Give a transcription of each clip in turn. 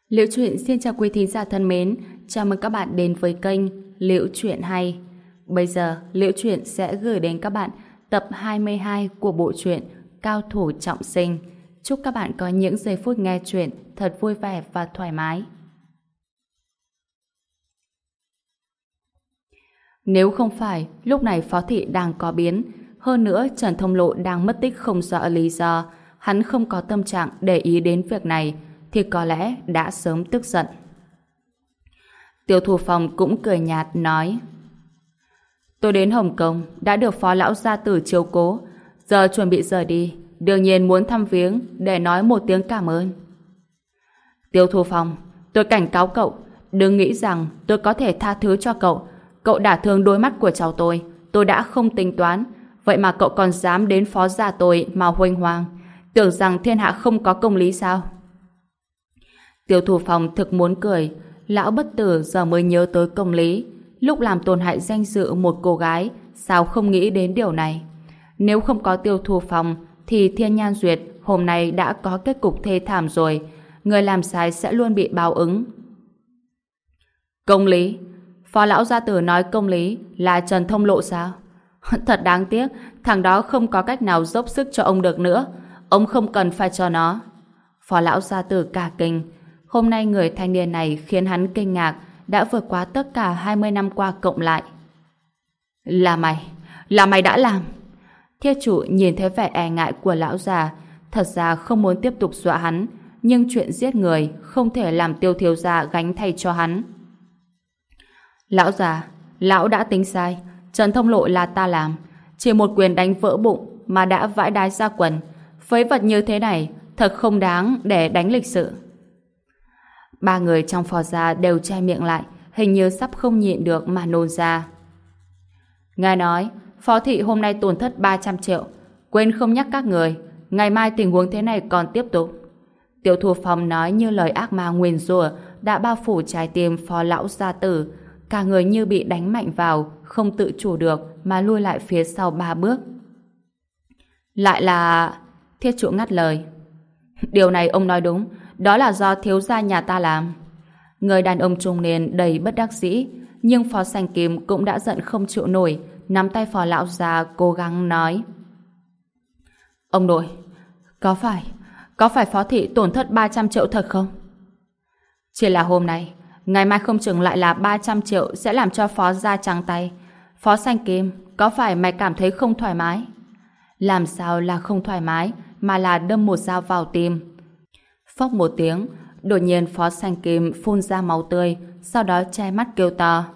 Liễu Chuyện xin chào quý thính giả thân mến, chào mừng các bạn đến với kênh Liễu Chuyện Hay. Bây giờ, Liễu Chuyện sẽ gửi đến các bạn tập 22 của bộ truyện Cao Thủ Trọng Sinh. Chúc các bạn có những giây phút nghe chuyện thật vui vẻ và thoải mái. Nếu không phải lúc này Phó Thị đang có biến, hơn nữa Trần Thông Lộ đang mất tích không rõ lý do, hắn không có tâm trạng để ý đến việc này, thì có lẽ đã sớm tức giận. Tiêu Thủ Phong cũng cười nhạt nói: tôi đến Hồng Kông đã được Phó Lão Gia Tử chiếu cố, giờ chuẩn bị rời đi, đương nhiên muốn thăm viếng để nói một tiếng cảm ơn. Tiêu Thủ Phong, tôi cảnh cáo cậu, đừng nghĩ rằng tôi có thể tha thứ cho cậu. Cậu đả thương đôi mắt của cháu tôi đã không tính toán, vậy mà cậu còn dám đến Phó gia tôi mà huênh hoang, tưởng rằng thiên hạ không có công lý sao? Tiêu Thủ Phong thực muốn cười, lão bất tử giờ mới nhớ tới công lý, lúc làm tổn hại danh dự một cô gái, sao không nghĩ đến điều này? Nếu không có Tiêu Thủ Phong thì Thiên Nhan Duyệt hôm nay đã có kết cục thê thảm rồi, người làm sai sẽ luôn bị báo ứng. Công lý? Phó Lão Gia Tử nói công lý là Trần Thông Lộ sao? Thật đáng tiếc, thằng đó không có cách nào dốc sức cho ông được nữa, ông không cần phải cho nó. Phó Lão Gia Tử cả kinh. Hôm nay người thanh niên này khiến hắn kinh ngạc, đã vượt qua tất cả 20 năm qua cộng lại. Là mày đã làm. Thiết chủ nhìn thấy vẻ e ngại của lão già, thật ra không muốn tiếp tục dọa hắn, nhưng chuyện giết người không thể làm Tiêu thiếu gia gánh thay cho hắn. Lão già, lão đã tính sai, Trần Thông Lộ là ta làm, chỉ một quyền đánh vỡ bụng mà đã vãi đái ra quần, phế vật như thế này thật không đáng để đánh lịch sự. Ba người trong Phò gia đều che miệng lại, hình như sắp không nhịn được mà nôn ra. Ngài nói, Phó Thị hôm nay tổn thất 300 triệu. Quên không nhắc các người, ngày mai tình huống thế này còn tiếp tục. Tiêu Thủ Phong nói như lời ác ma nguyền rủa đã bao phủ trái tim Phó Lão Gia Tử. Cả người như bị đánh mạnh vào, không tự chủ được mà lui lại phía sau 3 bước. Lại là... Thiết trụ ngắt lời. Điều này ông nói đúng, đó là do thiếu gia nhà ta làm. Người đàn ông trung niên đầy bất đắc dĩ, nhưng Phó Sanh Kim cũng đã giận không chịu nổi, nắm tay Phó Lão Gia cố gắng nói: ông nội, có phải Phó Thị tổn thất 300 triệu thật không? Chỉ là hôm nay, ngày mai không chừng lại là 300 triệu sẽ làm cho Phó gia trắng tay. Phó Sanh Kim, có phải mày cảm thấy không thoải mái? Làm sao là không thoải mái, mà là đâm một dao vào tim. Phốc một tiếng, đột nhiên Phó Sanh Kim phun ra máu tươi, sau đó che mắt kêu to: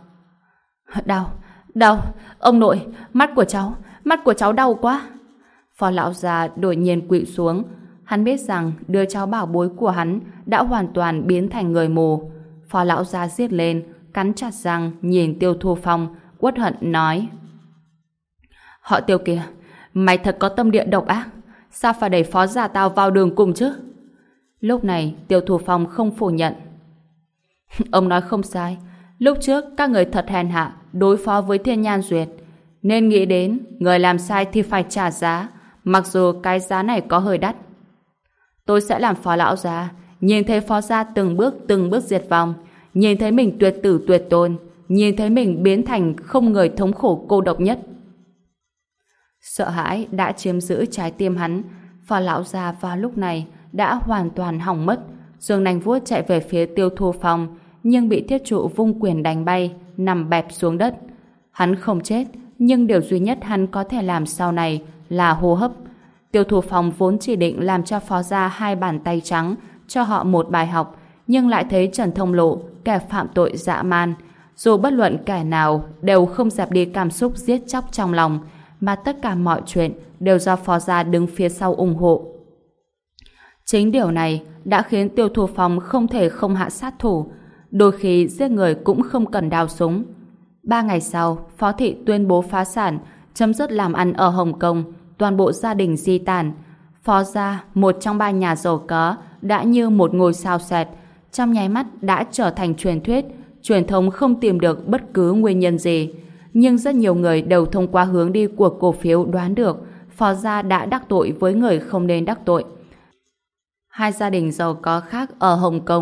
Đau, ông nội, mắt của cháu đau quá. Phó Lão Gia đột nhiên quỵ xuống, hắn biết rằng đứa cháu bảo bối của hắn đã hoàn toàn biến thành người mù. Phó Lão Gia giết lên, cắn chặt răng nhìn Tiêu Thủ Phong, uất hận nói: họ Tiêu kìa, mày thật có tâm địa độc ác, sao phải đẩy Phó gia tao vào đường cùng chứ? Lúc này Tiêu Thủ Phong không phủ nhận. Ông nói không sai, lúc trước các người thật hèn hạ đối phó với Thiên Nhan Duyệt, nên nghĩ đến người làm sai thì phải trả giá, mặc dù cái giá này có hơi đắt. Tôi sẽ làm Phó Lão Gia, nhìn thấy Phó gia từng bước diệt vong, nhìn thấy mình tuyệt tử tuyệt tôn, nhìn thấy mình biến thành không người thống khổ cô độc nhất. Sợ hãi đã chiếm giữ trái tim hắn. Phó Lão Gia vào lúc này đã hoàn toàn hỏng mất, giương nanh vuốt chạy về phía Tiêu Thủ Phong, nhưng bị thiết trụ vung quyền đánh bay, nằm bẹp xuống đất. Hắn không chết, nhưng điều duy nhất hắn có thể làm sau này là hô hấp. Tiêu Thủ Phong vốn chỉ định làm cho Phó gia 2 bàn tay trắng, cho họ một bài học, nhưng lại thấy Trần Thông Lộ, kẻ phạm tội dã man, dù bất luận kẻ nào đều không dẹp đi cảm xúc giết chóc trong lòng, mà tất cả mọi chuyện đều do Phó gia đứng phía sau ủng hộ. Chính điều này đã khiến Tiêu Thủ Phong không thể không hạ sát thủ, đôi khi giết người cũng không cần đao súng. 3 ngày sau, Phó Thị tuyên bố phá sản, chấm dứt làm ăn ở Hồng Kông, toàn bộ gia đình di tản. Phó gia, một trong 3 nhà giàu có, đã như một ngôi sao sệt, trong nháy mắt đã trở thành truyền thuyết, truyền thông không tìm được bất cứ nguyên nhân gì. Nhưng rất nhiều người đều thông qua hướng đi của cổ phiếu đoán được Phó gia đã đắc tội với người không nên đắc tội. 2 gia đình giàu có khác ở Hồng Kông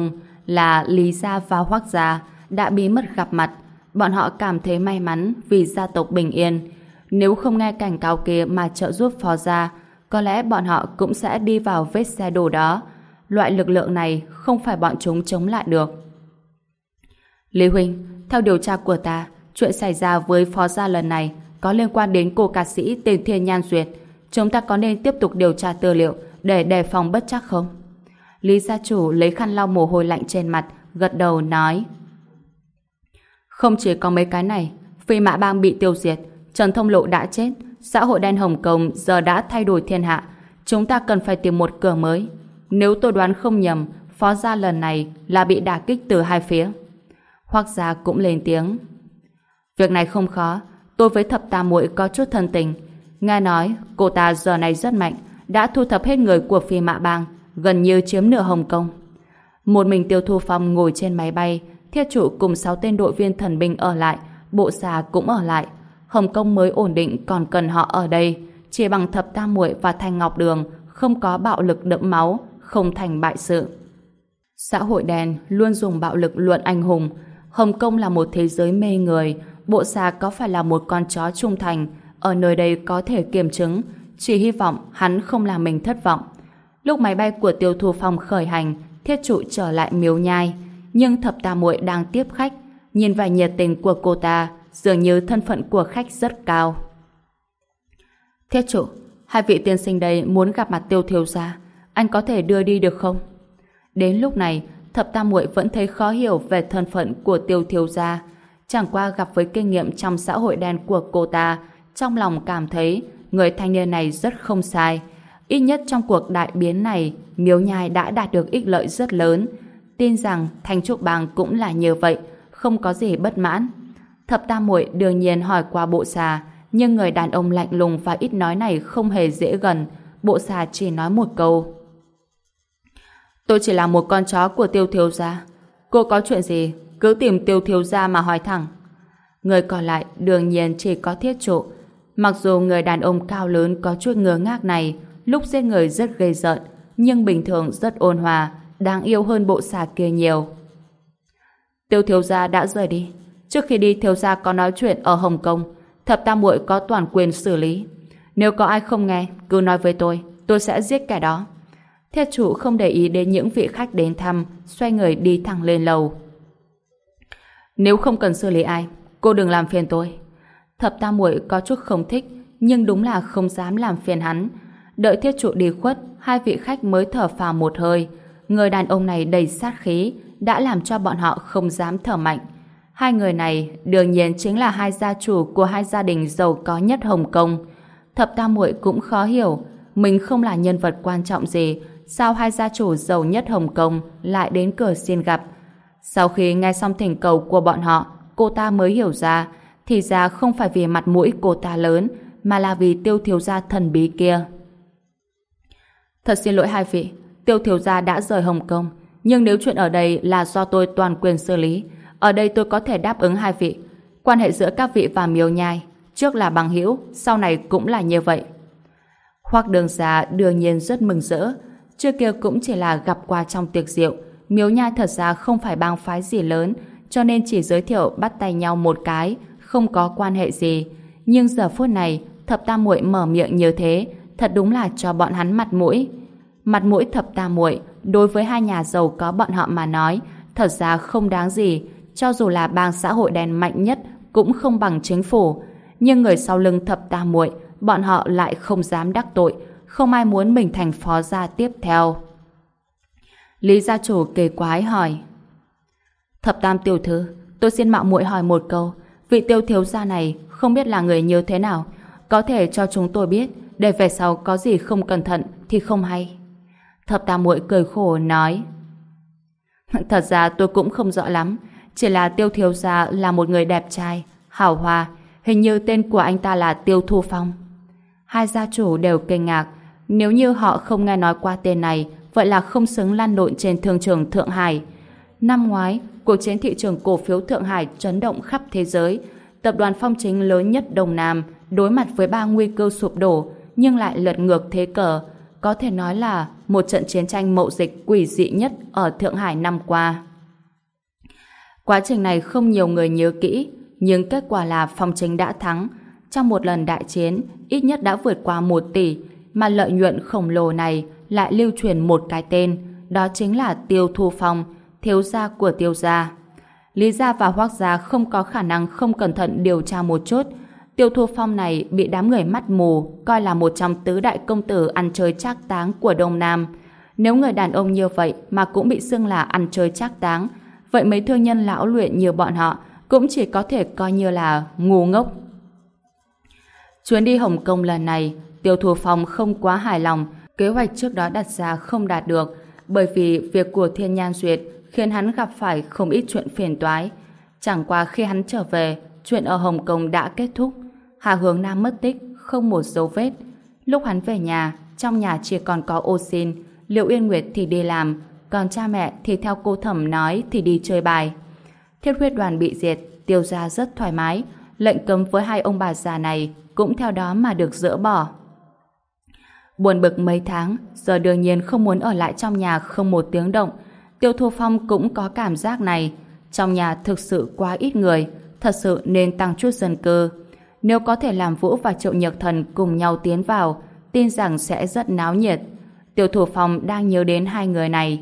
là Lý gia và Hoắc gia đã bí mật gặp mặt. Bọn họ cảm thấy may mắn vì gia tộc bình yên. Nếu không nghe cảnh cáo kia mà trợ giúp Phó gia, có lẽ bọn họ cũng sẽ đi vào vết xe đổ đó. Loại lực lượng này không phải bọn chúng chống lại được. Lý huynh, theo điều tra của ta, chuyện xảy ra với Phó gia lần này có liên quan đến cô ca sĩ tên Thiên Nhan Duyệt. Chúng ta có nên tiếp tục điều tra tư liệu để đề phòng bất trắc không? Lý gia chủ lấy khăn lau mồ hôi lạnh trên mặt, gật đầu nói: Không chỉ có mấy cái này, Phi Mã Bang bị tiêu diệt, Trần Thông Lộ đã chết, xã hội đen Hồng Kông giờ đã thay đổi thiên hạ. Chúng ta cần phải tìm một cửa mới. Nếu tôi đoán không nhầm, Phó gia lần này là bị đả kích từ hai phía. Hoắc gia cũng lên tiếng: Việc này không khó, tôi với Thập Tam muội có chút thân tình. Nghe nói cô ta giờ này rất mạnh, đã thu thập hết người của Phi Mã Bang, gần như chiếm nửa Hồng Kông. Một mình Tiêu Thu Phong ngồi trên máy bay, Thiết Trụ cùng 6 tên đội viên thần binh ở lại, Bộ Xà cũng ở lại. Hồng Kông mới ổn định còn cần họ ở đây. Chỉ bằng Thập Tam muội và Thanh Ngọc Đường, không có bạo lực đẫm máu, không thành bại sự. Xã hội đen luôn dùng bạo lực luận anh hùng. Hồng Kông là một thế giới mê người. Bộ Xà có phải là một con chó trung thành, ở nơi đây có thể kiểm chứng. Chỉ hy vọng hắn không làm mình thất vọng. Lúc máy bay của Tiêu Thu Phong khởi hành, Thiết Trụ trở lại Miếu Nhai, nhưng Thập Tam muội đang tiếp khách. Nhìn vẻ nhiệt tình của cô ta, dường như thân phận của khách rất cao. Thiết Trụ, hai vị tiên sinh đây muốn gặp mặt Tiêu thiếu gia, anh có thể đưa đi được không? Đến lúc này, Thập Tam muội vẫn thấy khó hiểu về thân phận của Tiêu thiếu gia. Chẳng qua gặp với kinh nghiệm trong xã hội đen của cô ta, trong lòng cảm thấy người thanh niên này rất không sai. Ít nhất trong cuộc đại biến này, Miếu Nhai đã đạt được ích lợi rất lớn. Tin rằng Thanh Trúc Bang cũng là như vậy, không có gì bất mãn. Thập Tam muội đương nhiên hỏi qua Bộ Xà, nhưng người đàn ông lạnh lùng và ít nói này không hề dễ gần. Bộ Xà chỉ nói một câu: Tôi chỉ là một con chó của Tiêu thiếu gia. Cô có chuyện gì cứ tìm Tiêu thiếu gia mà hỏi thẳng. Người còn lại đương nhiên chỉ có Thiết Trụ. Mặc dù người đàn ông cao lớn có chút ngơ ngác này lúc giết người rất ghê rợn, nhưng bình thường rất ôn hòa, đáng yêu hơn Bộ Xà kia nhiều. Tiêu thiếu gia đã rời đi. Trước khi đi, thiếu gia có nói chuyện ở Hồng Kông. Thập Tam muội có toàn quyền xử lý. Nếu có ai không nghe, cứ nói với tôi sẽ giết kẻ đó. Thiết Trụ không để ý đến những vị khách đến thăm, xoay người đi thẳng lên lầu. Nếu không cần xử lý ai, cô đừng làm phiền tôi. Thập Tam muội có chút không thích, nhưng đúng là không dám làm phiền hắn. Đợi Thiết Trụ đi khuất, hai vị khách mới thở phào một hơi. Người đàn ông này đầy sát khí, đã làm cho bọn họ không dám thở mạnh. Hai người này đương nhiên chính là hai gia chủ của hai gia đình giàu có nhất Hồng Kông. Thập Tam muội cũng khó hiểu, mình không là nhân vật quan trọng gì, sao hai gia chủ giàu nhất Hồng Kông lại đến cửa xin gặp. Sau khi nghe xong thỉnh cầu của bọn họ, cô ta mới hiểu ra, thì ra không phải vì mặt mũi cô ta lớn, mà là vì Tiêu thiếu gia thần bí kia. Thật xin lỗi hai vị, Tiêu thiếu gia đã rời Hồng Kông, nhưng nếu chuyện ở đây là do tôi toàn quyền xử lý, ở đây tôi có thể đáp ứng hai vị. Quan hệ giữa các vị và Miếu Nhai, trước là bằng hữu, sau này cũng là như vậy. Hoắc Đường gia đương nhiên rất mừng rỡ. Trước kia cũng chỉ là gặp qua trong tiệc rượu. Miếu Nhai thật ra không phải bang phái gì lớn, cho nên chỉ giới thiệu bắt tay nhau một cái, không có quan hệ gì. Nhưng giờ phút này, Thập Tam muội mở miệng như thế, thật đúng là cho bọn hắn mặt mũi. Mặt mũi Thập Tam muội đối với hai nhà giàu có bọn họ mà nói, thật ra không đáng gì. Cho dù là bang xã hội đen mạnh nhất cũng không bằng chính phủ. Nhưng người sau lưng Thập Tam muội, bọn họ lại không dám đắc tội, không ai muốn mình thành phó gia tiếp theo. Lý gia chủ kỳ quái hỏi: Thập Tam tiểu thư, tôi xin mạo muội hỏi một câu, vị Tiêu thiếu gia này không biết là người như thế nào, có thể cho chúng tôi biết, để về sau có gì không cẩn thận thì không hay. Thập Tam muội cười khổ nói: Thật ra tôi cũng không rõ lắm, chỉ là Tiêu thiếu gia là một người đẹp trai, hào hoa, hình như tên của anh ta là Tiêu Thu Phong. Hai gia chủ đều kinh ngạc, nếu như họ không nghe nói qua tên này, vậy là không xứng lăn lộn trên thương trường Thượng Hải. Năm ngoái, cuộc chiến thị trường cổ phiếu Thượng Hải chấn động khắp thế giới. Tập đoàn Phong Chính lớn nhất Đông Nam đối mặt với 3 nguy cơ sụp đổ, nhưng lại lật ngược thế cờ. Có thể nói là một trận chiến tranh mậu dịch quỷ dị nhất ở Thượng Hải năm qua. Quá trình này không nhiều người nhớ kỹ, nhưng kết quả là Phong Chính đã thắng. Trong một lần đại chiến, ít nhất đã vượt qua 1 tỷ, mà lợi nhuận khổng lồ này lại lưu truyền một cái tên, đó chính là Tiêu Thu Phong, thiếu gia của Tiêu gia. Lý gia và Hoắc gia không có khả năng không cẩn thận điều tra một chút. Tiêu Thu Phong này bị đám người mắt mù coi là một trong tứ đại công tử ăn chơi trác táng của Đông Nam. Nếu người đàn ông như vậy mà cũng bị xưng là ăn chơi trác táng, vậy mấy thương nhân lão luyện như bọn họ cũng chỉ có thể coi như là ngu ngốc. Chuyến đi Hồng Kông lần này, Tiêu Thu Phong không quá hài lòng, kế hoạch trước đó đặt ra không đạt được, bởi vì việc của Thiên Nhan Duyệt khiến hắn gặp phải không ít chuyện phiền toái. Chẳng qua khi hắn trở về, chuyện ở Hồng Kông đã kết thúc. Hà Hướng Nam mất tích, không một dấu vết. Lúc hắn về nhà, trong nhà chỉ còn có Ô Xin, Liệu Yên Nguyệt thì đi làm, còn cha mẹ thì theo cô Thẩm nói thì đi chơi bài. Thiết huyết đoàn bị diệt, Tiêu gia rất thoải mái, lệnh cấm với hai ông bà già này cũng theo đó mà được dỡ bỏ. Buồn bực mấy tháng, giờ đương nhiên không muốn ở lại trong nhà không một tiếng động. Tiêu Thu Phong cũng có cảm giác này. Trong nhà thực sự quá ít người, thật sự nên tăng chút dân cư. Nếu có thể làm Vũ và Triệu Nhược Thần cùng nhau tiến vào, tin rằng sẽ rất náo nhiệt. Tiêu Thu Phong đang nhớ đến hai người này.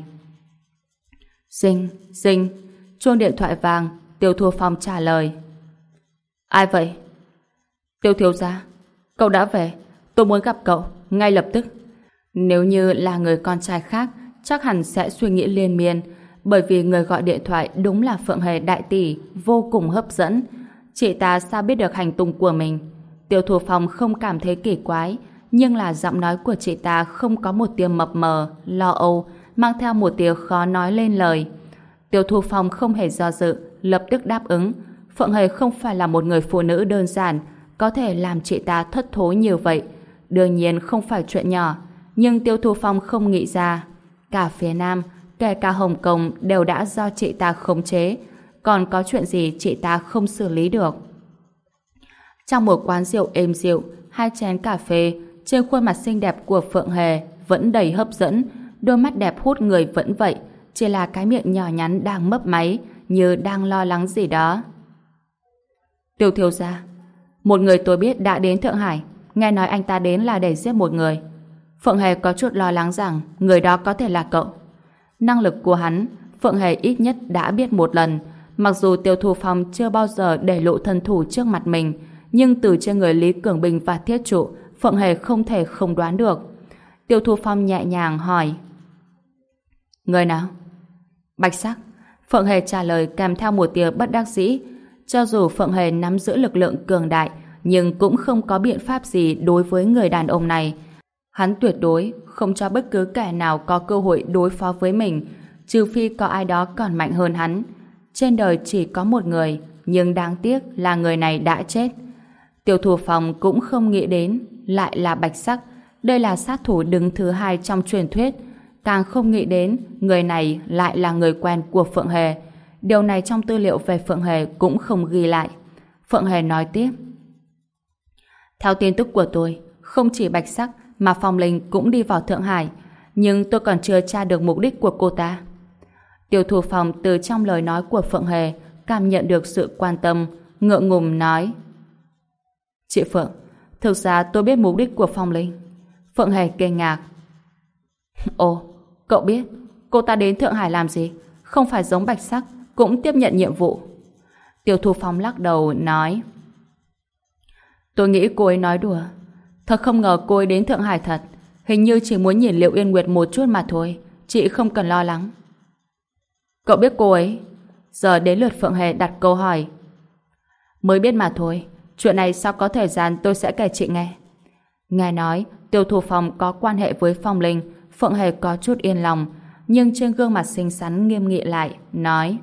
Dinh, Dinh. Chuông điện thoại vang, Tiêu Thu Phong trả lời. Ai vậy? Tiêu thiếu gia, cậu đã về, tôi muốn gặp cậu ngay lập tức. Nếu như là người con trai khác, chắc hẳn sẽ suy nghĩ liên miên, bởi vì người gọi điện thoại đúng là Phượng Hề đại tỷ, vô cùng hấp dẫn. Chị ta sao biết được hành tung của mình? Tiêu Thu Phong không cảm thấy kỳ quái, nhưng là giọng nói của chị ta không có một tia mập mờ, lo âu, mang theo một tia khó nói lên lời. Tiêu Thu Phong không hề do dự, lập tức đáp ứng. Phượng Hề không phải là một người phụ nữ đơn giản, có thể làm chị ta thất thố như vậy. Đương nhiên không phải chuyện nhỏ, nhưng Tiêu Thu Phong không nghĩ ra. Cả phía Nam, kể cả Hồng Kông đều đã do chị ta khống chế, còn có chuyện gì chị ta không xử lý được. Trong một quán rượu êm dịu, 2 chén cà phê, trên khuôn mặt xinh đẹp của Phượng Hề vẫn đầy hấp dẫn, đôi mắt đẹp hút người vẫn vậy, chỉ là cái miệng nhỏ nhắn đang mấp máy, như đang lo lắng gì đó. Tiêu thiếu gia, một người tôi biết đã đến Thượng Hải, nghe nói anh ta đến là để giết một người. Phượng Hề có chút lo lắng rằng người đó có thể là cậu. Năng lực của hắn, Phượng Hề ít nhất đã biết một lần. Mặc dù Tiêu Thu Phong chưa bao giờ để lộ thân thủ trước mặt mình, nhưng từ trên người Lý Cường Bình và Thiết Trụ, Phượng Hề không thể không đoán được. Tiêu Thu Phong nhẹ nhàng hỏi. Người nào? Bạch Sắc. Phượng Hề trả lời kèm theo một tia bất đắc dĩ. Cho dù Phượng Hề nắm giữ lực lượng cường đại, nhưng cũng không có biện pháp gì đối với người đàn ông này. Hắn tuyệt đối không cho bất cứ kẻ nào có cơ hội đối phó với mình, trừ phi có ai đó còn mạnh hơn hắn. Trên đời chỉ có một người, nhưng đáng tiếc là người này đã chết. Tiêu Thu Phong cũng không nghĩ đến lại là Bạch Sắc. Đây là sát thủ đứng thứ 2 trong truyền thuyết. Càng không nghĩ đến người này lại là người quen của Phượng Hề. Điều này trong tư liệu về Phượng Hề cũng không ghi lại. Phượng Hề nói tiếp. Theo tin tức của tôi, không chỉ Bạch Sắc mà Phong Linh cũng đi vào Thượng Hải, nhưng tôi còn chưa tra được mục đích của cô ta. Tiêu Thu Phong từ trong lời nói của Phượng Hề cảm nhận được sự quan tâm, ngượng ngùng nói. Chị Phượng, thực ra tôi biết mục đích của Phong Linh. Phượng Hề kinh ngạc. Ồ, cậu biết cô ta đến Thượng Hải làm gì? Không phải giống Bạch Sắc cũng tiếp nhận nhiệm vụ? Tiêu Thu Phong lắc đầu nói. Tôi nghĩ cô ấy nói đùa. Thật không ngờ cô ấy đến Thượng Hải thật. Hình như chỉ muốn nhìn Liệu Yên Nguyệt một chút mà thôi. Chị không cần lo lắng. Cậu biết cô ấy? Giờ đến lượt Phượng Hề đặt câu hỏi. Mới biết mà thôi. Chuyện này sau có thời gian tôi sẽ kể chị nghe. Nghe nói Tiêu Thu Phong có quan hệ với Phong Linh, Phượng Hề có chút yên lòng, nhưng trên gương mặt xinh xắn nghiêm nghị lại, nói.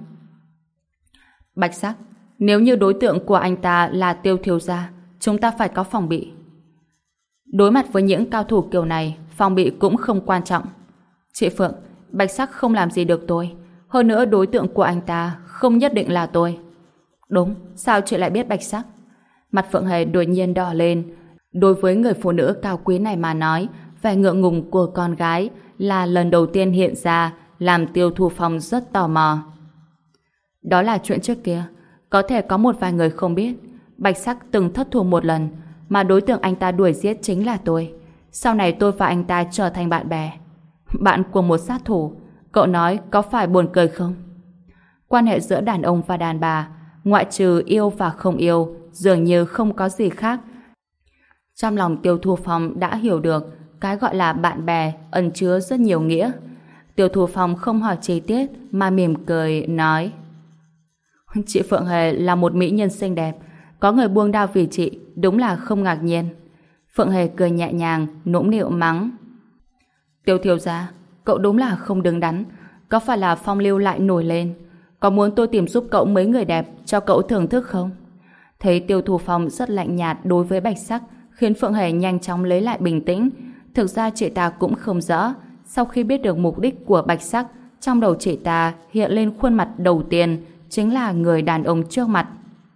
Bạch Sắc, nếu như đối tượng của anh ta là Tiêu thiếu gia, chúng ta phải có phòng bị. Đối mặt với những cao thủ kiểu này, phòng bị cũng không quan trọng. Chị Phượng, Bạch Sắc không làm gì được tôi. Hơn nữa đối tượng của anh ta không nhất định là tôi. Đúng, sao chị lại biết Bạch Sắc? Mặt Phượng Hề đột nhiên đỏ lên. Đối với người phụ nữ cao quý này mà nói, vẻ ngượng ngùng của con gái là lần đầu tiên hiện ra, làm Tiêu Thu Phong rất tò mò. Đó là chuyện trước kia. Có thể có một vài người không biết. Bạch Sắc từng thất thủ một lần, mà đối tượng anh ta đuổi giết chính là tôi. Sau này tôi và anh ta trở thành bạn bè. Bạn của một sát thủ. Cậu nói có phải buồn cười không? Quan hệ giữa đàn ông và đàn bà, ngoại trừ yêu và không yêu, dường như không có gì khác. Trong lòng Tiêu Thu Phong đã hiểu được cái gọi là bạn bè ẩn chứa rất nhiều nghĩa. Tiêu Thu Phong không hỏi chi tiết mà mỉm cười nói: Chị Phượng Hề là một mỹ nhân xinh đẹp, có người buông đao vì chị đúng là không ngạc nhiên. Phượng Hề cười nhẹ nhàng, nũng nịu mắng: Tiêu thiếu gia, cậu đúng là không đứng đắn. Có phải là phong lưu lại nổi lên? Có muốn tôi tìm giúp cậu mấy người đẹp cho cậu thưởng thức không? Thấy Tiêu Thu Phong rất lạnh nhạt đối với Bạch Sắc, khiến Phượng Hề nhanh chóng lấy lại bình tĩnh. Thực ra chị ta cũng không rõ. Sau khi biết được mục đích của Bạch Sắc, trong đầu chị ta hiện lên khuôn mặt đầu tiên chính là người đàn ông trước mặt.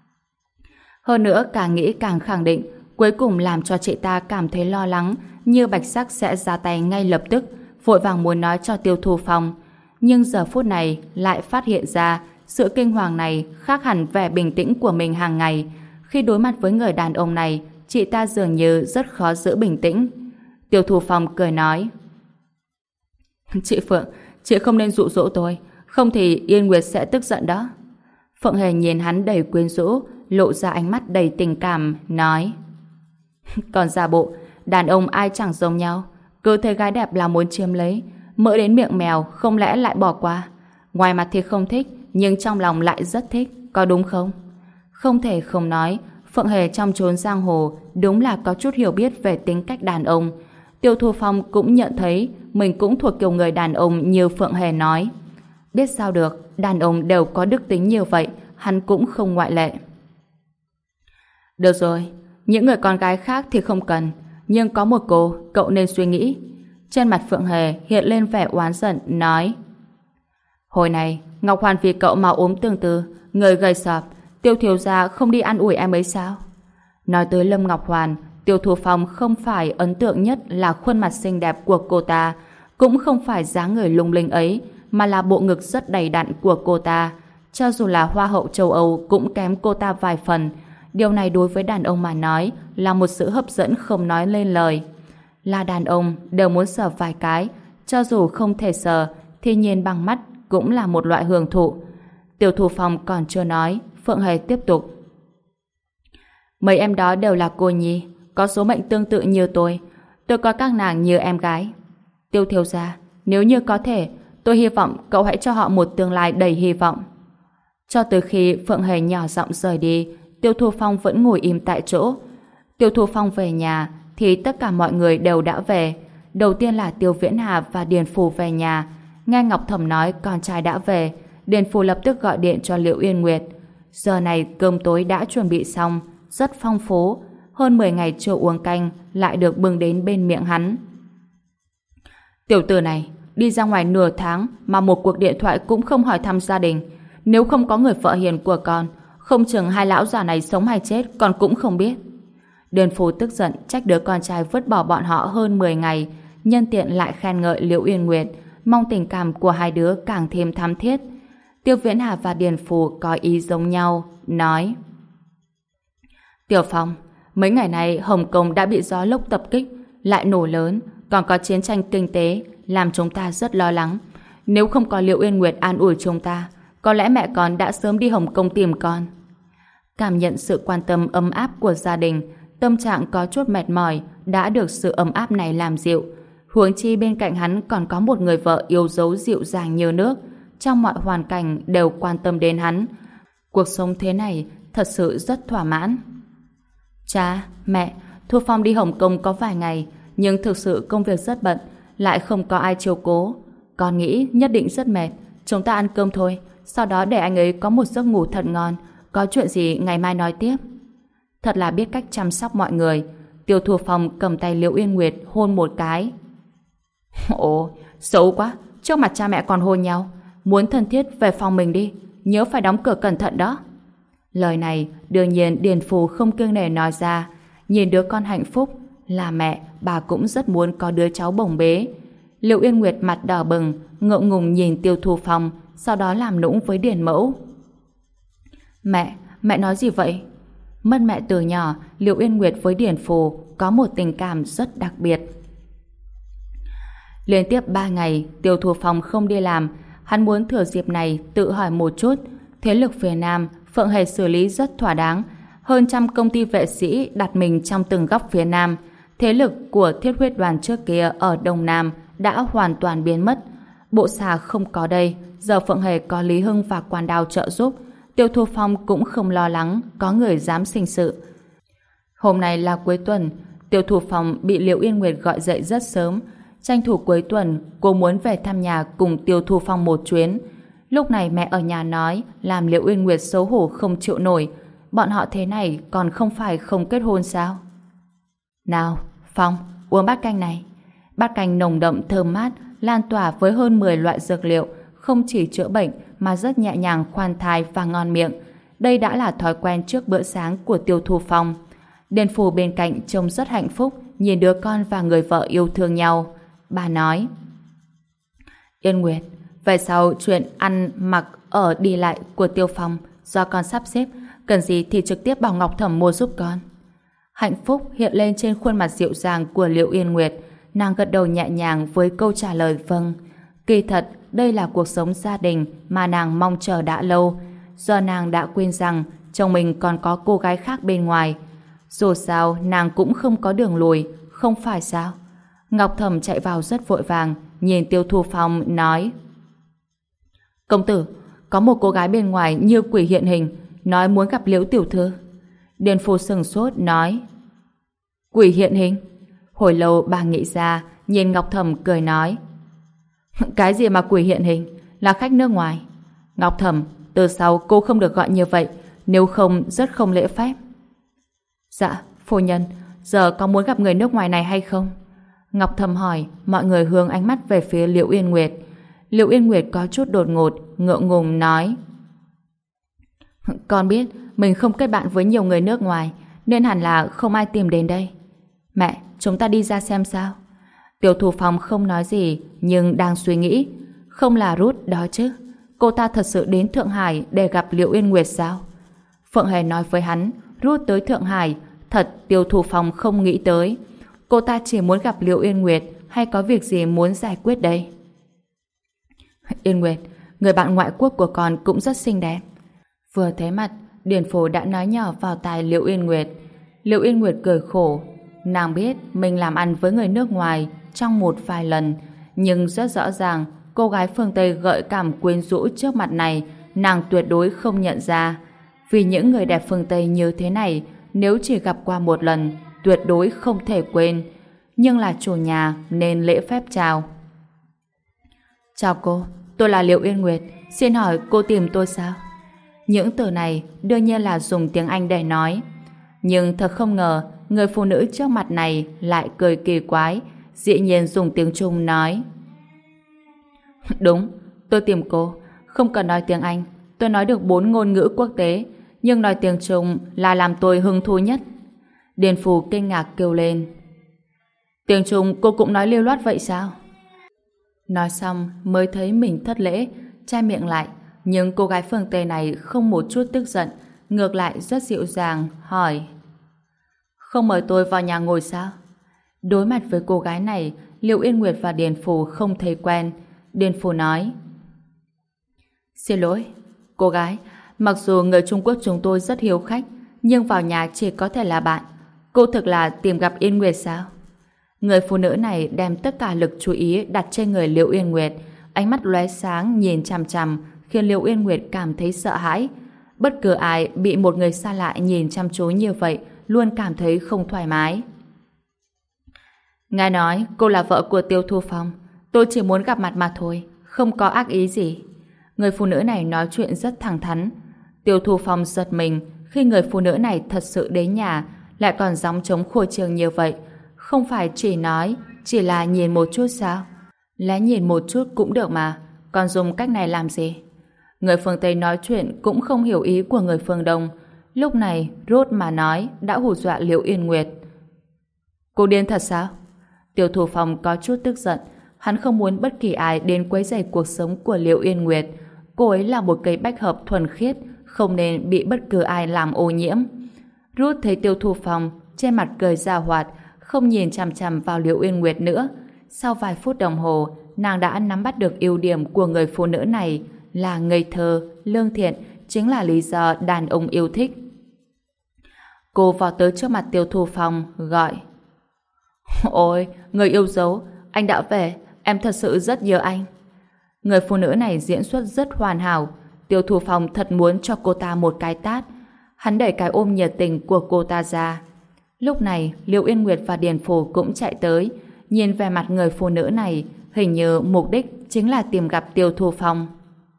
Hơn nữa càng nghĩ càng khẳng định, cuối cùng làm cho chị ta cảm thấy lo lắng, như Bạch Sắc sẽ ra tay ngay lập tức, vội vàng muốn nói cho Tiêu Thu Phong. Nhưng giờ phút này lại phát hiện ra sự kinh hoàng này khác hẳn vẻ bình tĩnh của mình hàng ngày. Khi đối mặt với người đàn ông này, chị ta dường như rất khó giữ bình tĩnh. Tiêu Thu Phong cười nói: Chị Phượng, chị không nên dụ dỗ tôi, không thì Yên Nguyệt sẽ tức giận đó. Phượng Hề nhìn hắn đầy quyến rũ, lộ ra ánh mắt đầy tình cảm, nói: Còn giả bộ, đàn ông ai chẳng giống nhau, cứ thấy gái đẹp là muốn chiếm lấy, mỡ đến miệng mèo không lẽ lại bỏ qua. Ngoài mặt thì không thích, nhưng trong lòng lại rất thích, có đúng không? Không thể không nói, Phượng Hề trong chốn giang hồ đúng là có chút hiểu biết về tính cách đàn ông. Tiêu Thu Phong cũng nhận thấy mình cũng thuộc kiểu người đàn ông như Phượng Hề nói. Biết sao được, đàn ông đều có đức tính như vậy, hắn cũng không ngoại lệ. Được rồi, những người con gái khác thì không cần, nhưng có một cô, cậu nên suy nghĩ. Trên mặt Phượng Hề hiện lên vẻ oán giận, nói: Hồi này, Ngọc Hoàn vì cậu mà ốm tương tư, người gầy sọp, Tiêu thiếu gia không đi ăn ủi em ấy sao? Nói tới Lâm Ngọc Hoàn, Tiêu Thu Phong không phải ấn tượng nhất là khuôn mặt xinh đẹp của cô ta, cũng không phải dáng người lung linh ấy, mà là bộ ngực rất đầy đặn của cô ta. Cho dù là hoa hậu châu Âu cũng kém cô ta vài phần. Điều này đối với đàn ông mà nói là một sự hấp dẫn không nói lên lời. Là đàn ông đều muốn sờ vài cái, cho dù không thể sờ thì nhìn bằng mắt cũng là một loại hưởng thụ. Tiêu Thu Phong còn chưa nói, Phượng Hề tiếp tục: Mấy em đó đều là cô nhi, có số mệnh tương tự như tôi coi các nàng như em gái. Tiêu thiếu gia, nếu như có thể, tôi hy vọng cậu hãy cho họ một tương lai đầy hy vọng. Cho từ khi Phượng Hề nhỏ giọng rời đi, Tiêu Thu Phong vẫn ngồi im tại chỗ. Tiêu Thu Phong về nhà thì tất cả mọi người đều đã về. Đầu tiên là Tiêu Viễn Hà và Điền Phù về nhà. Nghe Ngọc Thẩm nói con trai đã về, Điền Phù lập tức gọi điện cho Liễu Yên Nguyệt. Giờ này cơm tối đã chuẩn bị xong, rất phong phú. Hơn 10 ngày chưa uống canh lại được bưng đến bên miệng hắn. Tiểu tử này đi ra ngoài nửa tháng mà một cuộc điện thoại cũng không hỏi thăm gia đình. Nếu không có người vợ hiền của con, không chừng hai lão già này sống hay chết con cũng không biết. Điền Phù tức giận trách đứa con trai vứt bỏ bọn họ hơn 10 ngày, nhân tiện lại khen ngợi Liễu Yên Nguyệt, mong tình cảm của hai đứa càng thêm thắm thiết. Tiêu Viễn Hà và Điền Phù có ý giống nhau, nói: Tiểu Phong, mấy ngày này Hồng Kông đã bị gió lốc tập kích, lại nổ lớn, còn có chiến tranh kinh tế, làm chúng ta rất lo lắng. Nếu không có Liễu Yên Nguyệt an ủi chúng ta, có lẽ mẹ con đã sớm đi Hồng Kông tìm con. Cảm nhận sự quan tâm ấm áp của gia đình, tâm trạng có chút mệt mỏi đã được sự ấm áp này làm dịu. Huống chi bên cạnh hắn còn có một người vợ yêu dấu dịu dàng như nước, trong mọi hoàn cảnh đều quan tâm đến hắn. Cuộc sống thế này thật sự rất thỏa mãn. Cha, mẹ, Thu Phong đi Hồng Kông có vài ngày, nhưng thực sự công việc rất bận, lại không có ai chiếu cố. Con nghĩ nhất định rất mệt, chúng ta ăn cơm thôi, sau đó để anh ấy có một giấc ngủ thật ngon, có chuyện gì ngày mai nói tiếp. Thật là biết cách chăm sóc mọi người. Tiêu Thu Phong cầm tay Liễu Yên Nguyệt hôn một cái. Ồ, xấu quá, trước mặt cha mẹ còn hôn nhau. Muốn thân thiết về phòng mình đi, nhớ phải đóng cửa cẩn thận đó. Lời này đương nhiên Điền Phù không kiêng nể nói ra. Nhìn đứa con hạnh phúc, là mẹ, bà cũng rất muốn có đứa cháu bồng bế. Liễu Yên Nguyệt mặt đỏ bừng, ngượng ngùng nhìn Tiêu Thu Phong, sau đó làm nũng với Điền Mẫu. Mẹ nói gì vậy? Mất mẹ từ nhỏ, Liệu Uyên Nguyệt với Điền Phù có một tình cảm rất đặc biệt. Liên tiếp 3 ngày, Tiêu Thu Phong không đi làm, hắn muốn thừa dịp này tự hỏi một chút. Thế lực phía Nam, Phượng Hề xử lý rất thỏa đáng. Hơn trăm công ty vệ sĩ đặt mình trong từng góc phía Nam. Thế lực của Thiết Huyết Đoàn trước kia ở Đông Nam đã hoàn toàn biến mất. Bộ xà không có đây, giờ Phượng Hề có Lý Hưng và Quan Đao trợ giúp. Tiêu Thu Phong cũng không lo lắng có người dám sinh sự. Hôm nay là cuối tuần, Tiêu Thu Phong bị Liệu Yên Nguyệt gọi dậy rất sớm. Tranh thủ cuối tuần, cô muốn về thăm nhà cùng Tiêu Thu Phong một chuyến. Lúc này mẹ ở nhà nói làm Liệu Yên Nguyệt xấu hổ không chịu nổi. Bọn họ thế này còn không phải không kết hôn sao? Nào, Phong, uống bát canh này. Bát canh nồng đậm thơm mát, lan tỏa với hơn 10 loại dược liệu, không chỉ chữa bệnh mà rất nhẹ nhàng khoan thai và ngon miệng. Đây đã là thói quen trước bữa sáng của Tiêu Thu Phong. Điền Phù bên cạnh trông rất hạnh phúc, nhìn đứa con và người vợ yêu thương nhau. Bà nói: Yên Nguyệt, về sau chuyện ăn, mặc, ở, đi lại của Tiêu Phong do con sắp xếp, cần gì thì trực tiếp bảo Ngọc Thẩm mua giúp con. Hạnh phúc hiện lên trên khuôn mặt dịu dàng của Liệu Yên Nguyệt. Nàng gật đầu nhẹ nhàng với câu trả lời vâng. Kỳ thật, đây là cuộc sống gia đình mà nàng mong chờ đã lâu. Do nàng đã quên rằng chồng mình còn có cô gái khác bên ngoài. Dù sao, nàng cũng không có đường lùi, không phải sao? Ngọc Thẩm chạy vào rất vội vàng, nhìn Tiêu Thu Phong nói: Công tử, có một cô gái bên ngoài như quỷ hiện hình, nói muốn gặp Liễu tiểu thư. Điền Phù sừng sốt nói: Quỷ hiện hình? Hồi lâu bà nghĩ ra, nhìn Ngọc Thẩm cười nói: Cái gì mà quỷ hiện hình? Là khách nước ngoài. Ngọc Thẩm, từ sau cô không được gọi như vậy, nếu không rất không lễ phép. Dạ, phu nhân, giờ có muốn gặp người nước ngoài này hay không? Ngọc Thẩm hỏi. Mọi người hướng ánh mắt về phía Liễu Yên Nguyệt. Liễu Yên Nguyệt có chút đột ngột, ngượng ngùng nói: Con biết mình không kết bạn với nhiều người nước ngoài, nên hẳn là không ai tìm đến đây. Mẹ, chúng ta đi ra xem sao? Tiêu Thu Phong không nói gì, nhưng đang suy nghĩ. Không là Ruth đó chứ? Cô ta thật sự đến Thượng Hải để gặp Liễu Yên Nguyệt sao? Phượng Hề nói với hắn, Ruth tới Thượng Hải, thật Tiêu Thu Phong không nghĩ tới. Cô ta chỉ muốn gặp Liễu Yên Nguyệt hay có việc gì muốn giải quyết đây? Yên Nguyệt, người bạn ngoại quốc của con cũng rất xinh đẹp. Vừa thấy mặt, Điền Phù đã nói nhỏ vào tai Liễu Yên Nguyệt. Liễu Yên Nguyệt cười khổ. Nàng biết mình làm ăn với người nước ngoài trong một vài lần, nhưng rất rõ ràng cô gái phương Tây gợi cảm quyến rũ trước mặt này nàng tuyệt đối không nhận ra. Vì những người đẹp phương Tây như thế này, nếu chỉ gặp qua một lần, tuyệt đối không thể quên. Nhưng là chủ nhà nên lễ phép chào. Chào cô, tôi là Liễu Yên Nguyệt, xin hỏi cô tìm tôi sao? Những từ này đương nhiên là dùng tiếng Anh để nói. Nhưng thật không ngờ, người phụ nữ trước mặt này lại cười kỳ quái, dĩ nhiên dùng tiếng Trung nói: Đúng, tôi tìm cô, không cần nói tiếng Anh, tôi nói được 4 ngôn ngữ quốc tế, nhưng nói tiếng Trung là làm tôi hứng thú nhất. Điền Phù kinh ngạc kêu lên: Tiếng Trung cô cũng nói lưu loát vậy sao? Nói xong mới thấy mình thất lễ, che miệng lại, nhưng cô gái phương Tây này không một chút tức giận, ngược lại rất dịu dàng, hỏi: Không mời tôi vào nhà ngồi sao? Đối mặt với cô gái này, Liễu Yên Nguyệt và Điền Phù không thấy quen. Điền Phù nói: Xin lỗi, cô gái, mặc dù người Trung Quốc chúng tôi rất hiếu khách, nhưng vào nhà chỉ có thể là bạn. Cô thực là tìm gặp Yên Nguyệt sao? Người phụ nữ này đem tất cả lực chú ý đặt trên người Liễu Yên Nguyệt, ánh mắt lóe sáng nhìn chằm chằm, khiến Liễu Yên Nguyệt cảm thấy sợ hãi. Bất cứ ai bị một người xa lạ nhìn chăm chú như vậy luôn cảm thấy không thoải mái. Ngài nói cô là vợ của Tiêu Thu Phong, tôi chỉ muốn gặp mặt mà thôi, không có ác ý gì. Người phụ nữ này nói chuyện rất thẳng thắn. Tiêu Thu Phong giật mình khi người phụ nữ này thật sự đến nhà, lại còn gióng trống khua chiêng như vậy. Không phải chỉ nói, chỉ là nhìn một chút sao? Lẽ nhìn một chút cũng được mà, còn dùng cách này làm gì? Người phương Tây nói chuyện cũng không hiểu ý của người phương Đông. Lúc này, Ruth mà nói đã hù dọa Liễu Yên Nguyệt. Cô điên thật sao? Tiêu Thu Phong có chút tức giận. Hắn không muốn bất kỳ ai đến quấy rầy cuộc sống của Liễu Yên Nguyệt. Cô ấy là một cây bách hợp thuần khiết, không nên bị bất cứ ai làm ô nhiễm. Ruth thấy Tiêu Thu Phong trên mặt cười giảo hoạt, không nhìn chằm chằm vào Liễu Uyên Nguyệt nữa. Sau vài phút đồng hồ, nàng đã nắm bắt được ưu điểm của người phụ nữ này là ngây thơ, lương thiện, chính là lý do đàn ông yêu thích. Cô vọt tới trước mặt Tiêu Thu Phong, gọi: Ôi, người yêu dấu, anh đã về, em thật sự rất nhớ anh. Người phụ nữ này diễn xuất rất hoàn hảo. Tiêu Thu Phong thật muốn cho cô ta một cái tát. Hắn đẩy cái ôm nhiệt tình của cô ta ra. Lúc này, Liễu Uyên Nguyệt và Điền Phủ cũng chạy tới. Nhìn về mặt người phụ nữ này, hình như mục đích chính là tìm gặp Tiêu Thu Phong.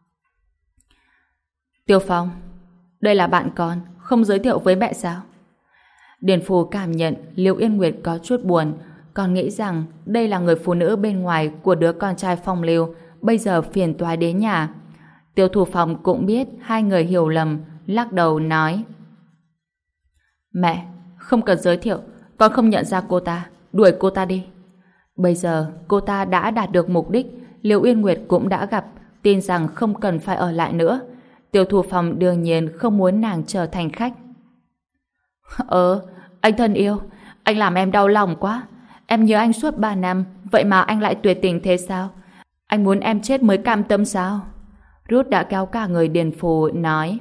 Tiêu Phong, đây là bạn con, không giới thiệu với mẹ sao? Điền Phủ cảm nhận Liễu Uyên Nguyệt có chút buồn, còn nghĩ rằng đây là người phụ nữ bên ngoài của đứa con trai Phong Lưu, bây giờ phiền toái đến nhà. Tiêu Thu Phong cũng biết hai người hiểu lầm, lắc đầu nói: Mẹ, không cần giới thiệu, con không nhận ra cô ta, đuổi cô ta đi. Bây giờ cô ta đã đạt được mục đích, Liễu Uyên Nguyệt cũng đã gặp, tin rằng không cần phải ở lại nữa. Tiêu Thu Phong đương nhiên không muốn nàng trở thành khách. Anh thân yêu, anh làm em đau lòng quá. Em nhớ anh suốt 3 năm, vậy mà anh lại tuyệt tình thế sao? Anh muốn em chết mới cam tâm sao? Ruth đã kéo cả người Điền Phù nói: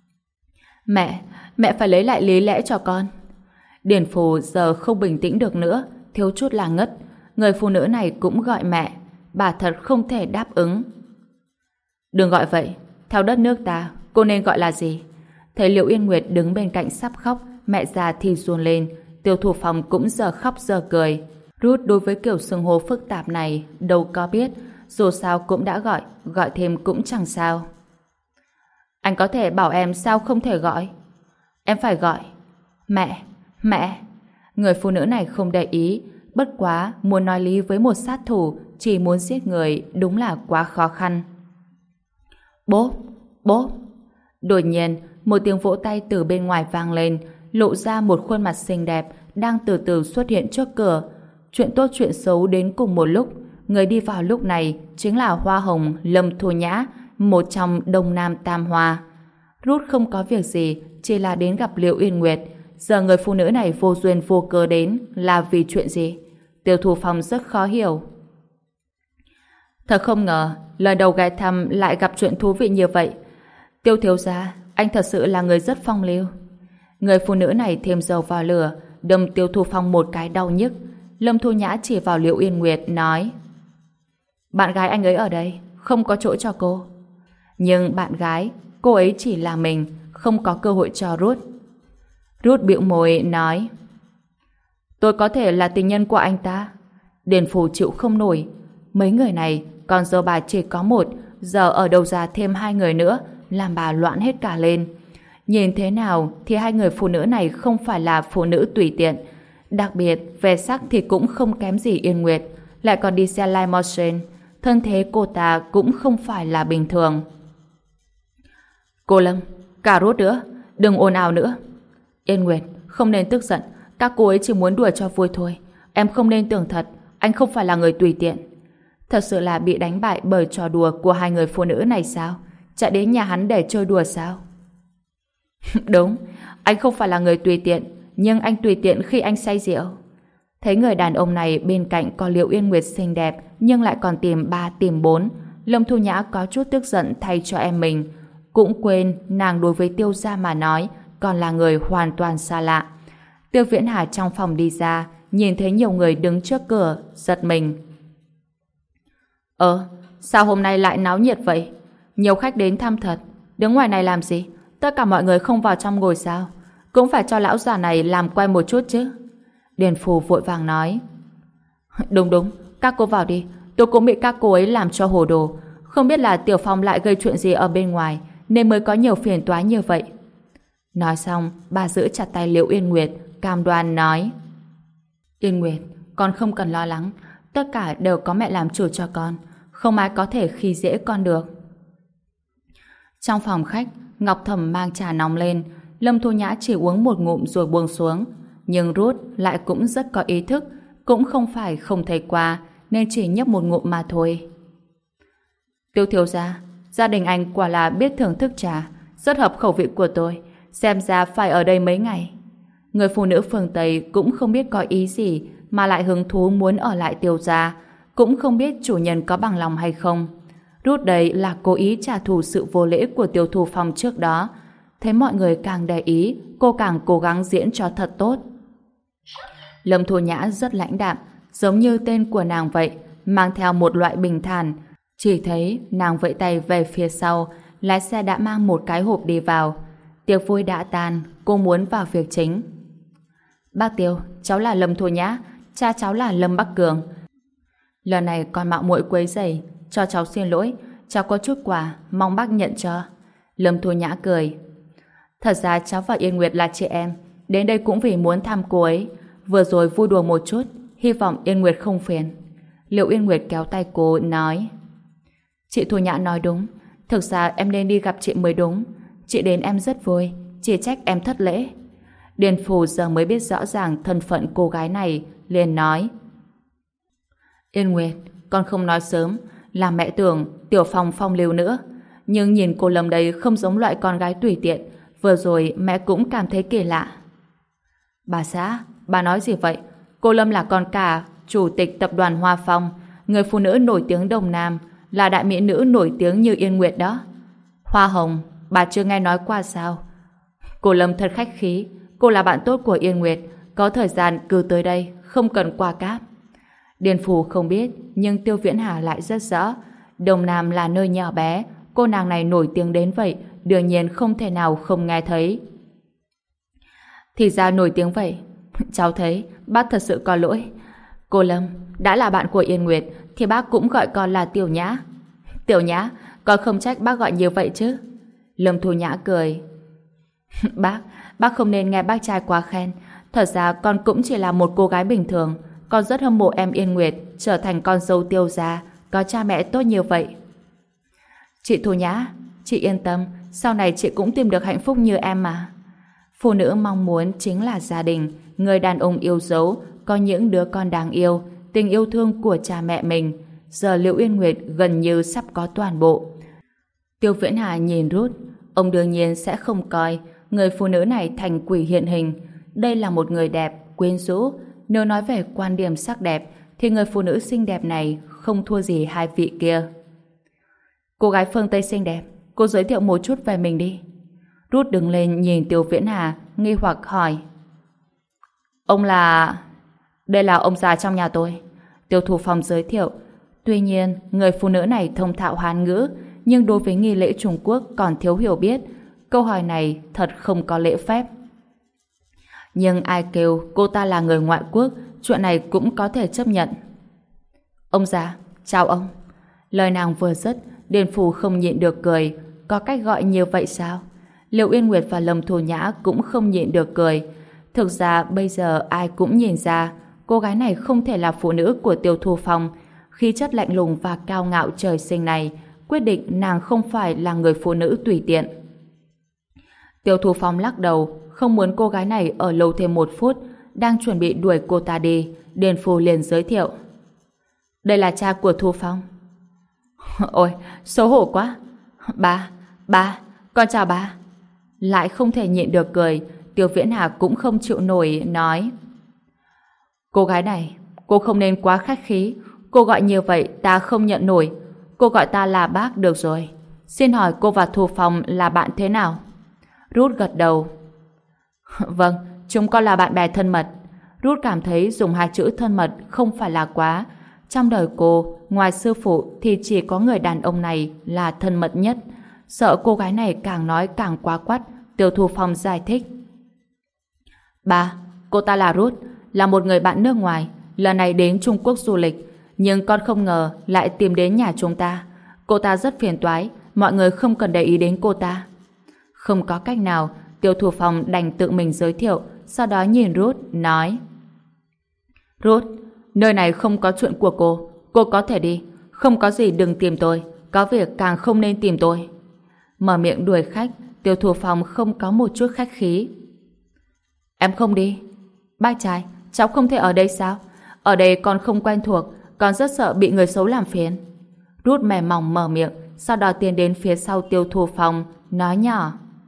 Mẹ phải lấy lại lý lẽ cho con. Điền Phù giờ không bình tĩnh được nữa, thiếu chút là ngất. Người phụ nữ này cũng gọi mẹ, bà thật không thể đáp ứng. Đừng gọi vậy, theo đất nước ta, cô nên gọi là gì? Thấy Liễu Uyên Nguyệt đứng bên cạnh sắp khóc, mẹ già thì run lên. Tiêu Thu Phong cũng giờ khóc giờ cười. Ruth đối với kiểu xưng hô phức tạp này đâu có biết, dù sao cũng đã gọi thêm cũng chẳng sao. Anh có thể bảo em sao không thể gọi? Em phải gọi. Mẹ. Người phụ nữ này không để ý, bất quá muốn nói lý với một sát thủ chỉ muốn giết người đúng là quá khó khăn. Bố. Đột nhiên, một tiếng vỗ tay từ bên ngoài vang lên, lộ ra một khuôn mặt xinh đẹp đang từ từ xuất hiện trước cửa. Chuyện tốt chuyện xấu đến cùng một lúc. Người đi vào lúc này chính là Hoa Hồng Lâm Thu Nhã, một trong Đông Nam Tam Hoa. Ruth không có việc gì, chỉ là đến gặp Liễu Uyên Nguyệt. Giờ người phụ nữ này vô duyên vô cớ đến là vì chuyện gì? Tiêu Thu Phong rất khó hiểu. Thật không ngờ, lần đầu ghé thăm lại gặp chuyện thú vị như vậy. Tiêu thiếu gia, anh thật sự là người rất phong lưu. Người phụ nữ này thêm dầu vào lửa, đâm Tiêu Thu Phong một cái đau nhức. Lâm Thu Nhã chỉ vào Liễu Uyên Nguyệt nói: Bạn gái anh ấy ở đây, không có chỗ cho cô. Nhưng bạn gái, cô ấy chỉ là mình, không có cơ hội cho Ruth. Ruth bĩu môi nói: Tôi có thể là tình nhân của anh ta. Điền Phủ chịu không nổi. Mấy người này, còn giờ bà chỉ có một, giờ ở đâu ra thêm 2 người nữa, làm bà loạn hết cả lên. Nhìn thế nào thì hai người phụ nữ này không phải là phụ nữ tùy tiện. Đặc biệt, về sắc thì cũng không kém gì Yên Nguyệt, lại còn đi xe limousine. Thân thế cô ta cũng không phải là bình thường. Cô Lâm, cả Ruth nữa, đừng ồn ào nữa. Yên Nguyệt, không nên tức giận, các cô ấy chỉ muốn đùa cho vui thôi. Em không nên tưởng thật, anh không phải là người tùy tiện. Thật sự là bị đánh bại bởi trò đùa của hai người phụ nữ này sao? Chạy đến nhà hắn để chơi đùa sao? Đúng, anh không phải là người tùy tiện, nhưng anh tùy tiện khi anh say rượu. Thấy người đàn ông này bên cạnh có Liễu Uyên Nguyệt xinh đẹp nhưng lại còn tìm 3 tìm 4, Lâm Thu Nhã có chút tức giận thay cho em mình. Cũng quên nàng đối với Tiêu gia mà nói còn là người hoàn toàn xa lạ. Tiêu Viễn Hà trong phòng đi ra, nhìn thấy nhiều người đứng trước cửa, giật mình. Sao hôm nay lại náo nhiệt vậy? Nhiều khách đến thăm thật. Đứng ngoài này làm gì? Tất cả mọi người không vào trong ngồi sao? Cũng phải cho lão già này làm quen một chút chứ. Điền Phù vội vàng nói: Đúng, các cô vào đi. Tôi cũng bị các cô ấy làm cho hồ đồ. Không biết là Tiểu Phong lại gây chuyện gì ở bên ngoài nên mới có nhiều phiền toái như vậy. Nói xong, bà giữ chặt tay Liễu Uyên Nguyệt, cam đoan nói: Yên Nguyệt, con không cần lo lắng. Tất cả đều có mẹ làm chủ cho con. Không ai có thể khi dễ con được. Trong phòng khách, Ngọc Thẩm mang trà nóng lên. Lâm Thu Nhã chỉ uống một ngụm rồi buông xuống. Nhưng Ruth lại cũng rất có ý thức, cũng không phải không thấy qua, nên chỉ nhấp một ngụm mà thôi. Tiêu thiếu gia, gia đình anh quả là biết thưởng thức trà. rất hợp khẩu vị của tôi. Xem ra phải ở đây mấy ngày. Người phụ nữ phương Tây cũng không biết có ý gì mà lại hứng thú muốn ở lại Tiêu gia, cũng không biết chủ nhân có bằng lòng hay không. Rút đây là cố ý trả thù sự vô lễ của Tiêu Thu Phong trước đó. Thấy mọi người càng để ý, cô càng cố gắng diễn cho thật tốt. Lâm Thu Nhã rất lãnh đạm, giống như tên của nàng vậy, mang theo một loại bình thản. Chỉ thấy nàng vẫy tay về phía sau, lái xe đã mang một cái hộp đi vào. Tiệc vui đã tan, cô muốn vào việc chính. Bác Tiêu, cháu là Lâm Thu Nhã, cha cháu là Lâm Bắc Cường. Lần này con mạo muội quấy rầy, cho cháu xin lỗi, cháu có chút quà, mong bác nhận cho. Lâm Thu Nhã cười. Thật ra cháu và Yên Nguyệt là chị em, đến đây cũng vì muốn thăm cô ấy. Vừa rồi vui đùa một chút, hy vọng Yên Nguyệt không phiền. Liệu Yên Nguyệt kéo tay cô nói: Chị Thu Nhã nói đúng, thực ra em nên đi gặp chị mới đúng. Chị đến em rất vui, chỉ trách em thất lễ. Điền Phù giờ mới biết rõ ràng thân phận cô gái này, liền nói: Yên Nguyệt, con không nói sớm, là mẹ tưởng Tiểu Phong phong lưu nữa. Nhưng nhìn cô Lâm đây không giống loại con gái tùy tiện, vừa rồi mẹ cũng cảm thấy kỳ lạ. Bà xã, bà nói gì vậy? Cô Lâm là con cả chủ tịch tập đoàn Hoa Phong, người phụ nữ nổi tiếng Đông Nam, là đại mỹ nữ nổi tiếng như Yên Nguyệt đó. Hoa Hồng, bà chưa nghe nói qua sao? Cô Lâm thật khách khí, cô là bạn tốt của Yên Nguyệt, có thời gian cứ tới đây, không cần qua cáp. Điền Phù không biết, nhưng Tiêu Viễn Hà lại rất rõ. Đông Nam là nơi nhỏ bé, cô nàng này nổi tiếng đến vậy, đương nhiên không thể nào không nghe thấy. Thì ra nổi tiếng vậy. Cháu thấy bác thật sự có lỗi. Cô Lâm, đã là bạn của Yên Nguyệt thì bác cũng gọi con là Tiểu Nhã. Tiểu Nhã, con không trách bác gọi như vậy chứ. Lâm Thu Nhã cười. Bác không nên nghe bác trai quá khen. Thật ra con cũng chỉ là một cô gái bình thường. Con rất hâm mộ em Yên Nguyệt trở thành con dâu Tiêu gia, có cha mẹ tốt như vậy. Chị Thu Nhã, chị yên tâm, sau này chị cũng tìm được hạnh phúc như em mà. Phụ nữ mong muốn chính là gia đình, người đàn ông yêu dấu, có những đứa con đáng yêu, tình yêu thương của cha mẹ mình. Giờ Liễu Yên Nguyệt gần như sắp có toàn bộ. Tiêu Viễn Hà nhìn Ruth, ông đương nhiên sẽ không coi người phụ nữ này thành quỷ hiện hình. Đây là một người đẹp, quyến rũ. Nếu nói về quan điểm sắc đẹp, thì người phụ nữ xinh đẹp này không thua gì hai vị kia. Cô gái phương Tây xinh đẹp, cô giới thiệu một chút về mình đi. Ruth đứng lên nhìn Tiêu Viễn Hà, nghi hoặc hỏi. Ông là... Đây là ông già trong nhà tôi. Tiêu Thu Phong giới thiệu. Tuy nhiên, người phụ nữ này thông thạo Hán ngữ, nhưng đối với nghi lễ Trung Quốc còn thiếu hiểu biết. Câu hỏi này thật không có lễ phép. Nhưng ai kêu cô ta là người ngoại quốc, chuyện này cũng có thể chấp nhận. Ông già, chào ông. Lời nàng vừa dứt, Điền Phù không nhịn được cười. Có cách gọi như vậy sao? Liệu Yên Nguyệt và Lâm Thu Nhã cũng không nhịn được cười. Thực ra bây giờ ai cũng nhìn ra cô gái này không thể là phụ nữ của Tiêu Thu Phong. Khí chất lạnh lùng và cao ngạo trời sinh này quyết định nàng không phải là người phụ nữ tùy tiện. Tiêu Thu Phong lắc đầu, không muốn cô gái này ở lâu thêm một phút. Đang chuẩn bị đuổi cô ta đi, Điền Phù liền giới thiệu. Đây là cha của Thu Phong. Ôi, xấu hổ quá. Ba, con chào ba. Lại không thể nhịn được cười, Tiêu Viễn Hà cũng không chịu nổi, nói. Cô gái này, cô không nên quá khách khí. Cô gọi như vậy ta không nhận nổi. Cô gọi ta là bác được rồi. Xin hỏi cô và Thu Phong là bạn thế nào? Ruth gật đầu. Vâng, chúng con là bạn bè thân mật. Ruth cảm thấy dùng hai chữ thân mật không phải là quá. Trong đời cô, ngoài sư phụ thì chỉ có người đàn ông này là thân mật nhất. Sợ cô gái này càng nói càng quá quắt, Tiêu Thu Phong giải thích. Ba, cô ta là Ruth, là một người bạn nước ngoài, lần này đến Trung Quốc du lịch, nhưng con không ngờ lại tìm đến nhà chúng ta. Cô ta rất phiền toái, mọi người không cần để ý đến cô ta. Không có cách nào, Tiêu Thu Phong đành tự mình giới thiệu, sau đó nhìn Ruth, nói. Ruth, nơi này không có chuyện của cô có thể đi, không có gì đừng tìm tôi, có việc càng không nên tìm tôi. Mở miệng đuổi khách, Tiêu Thu Phong không có một chút khách khí. Em không đi. Bác trai, cháu không thể ở đây sao? Ở đây con không quen thuộc, con rất sợ bị người xấu làm phiền. Ruth mềm mỏng mở miệng, sau đó tiến đến phía sau Tiêu Thu Phong, nói nhỏ.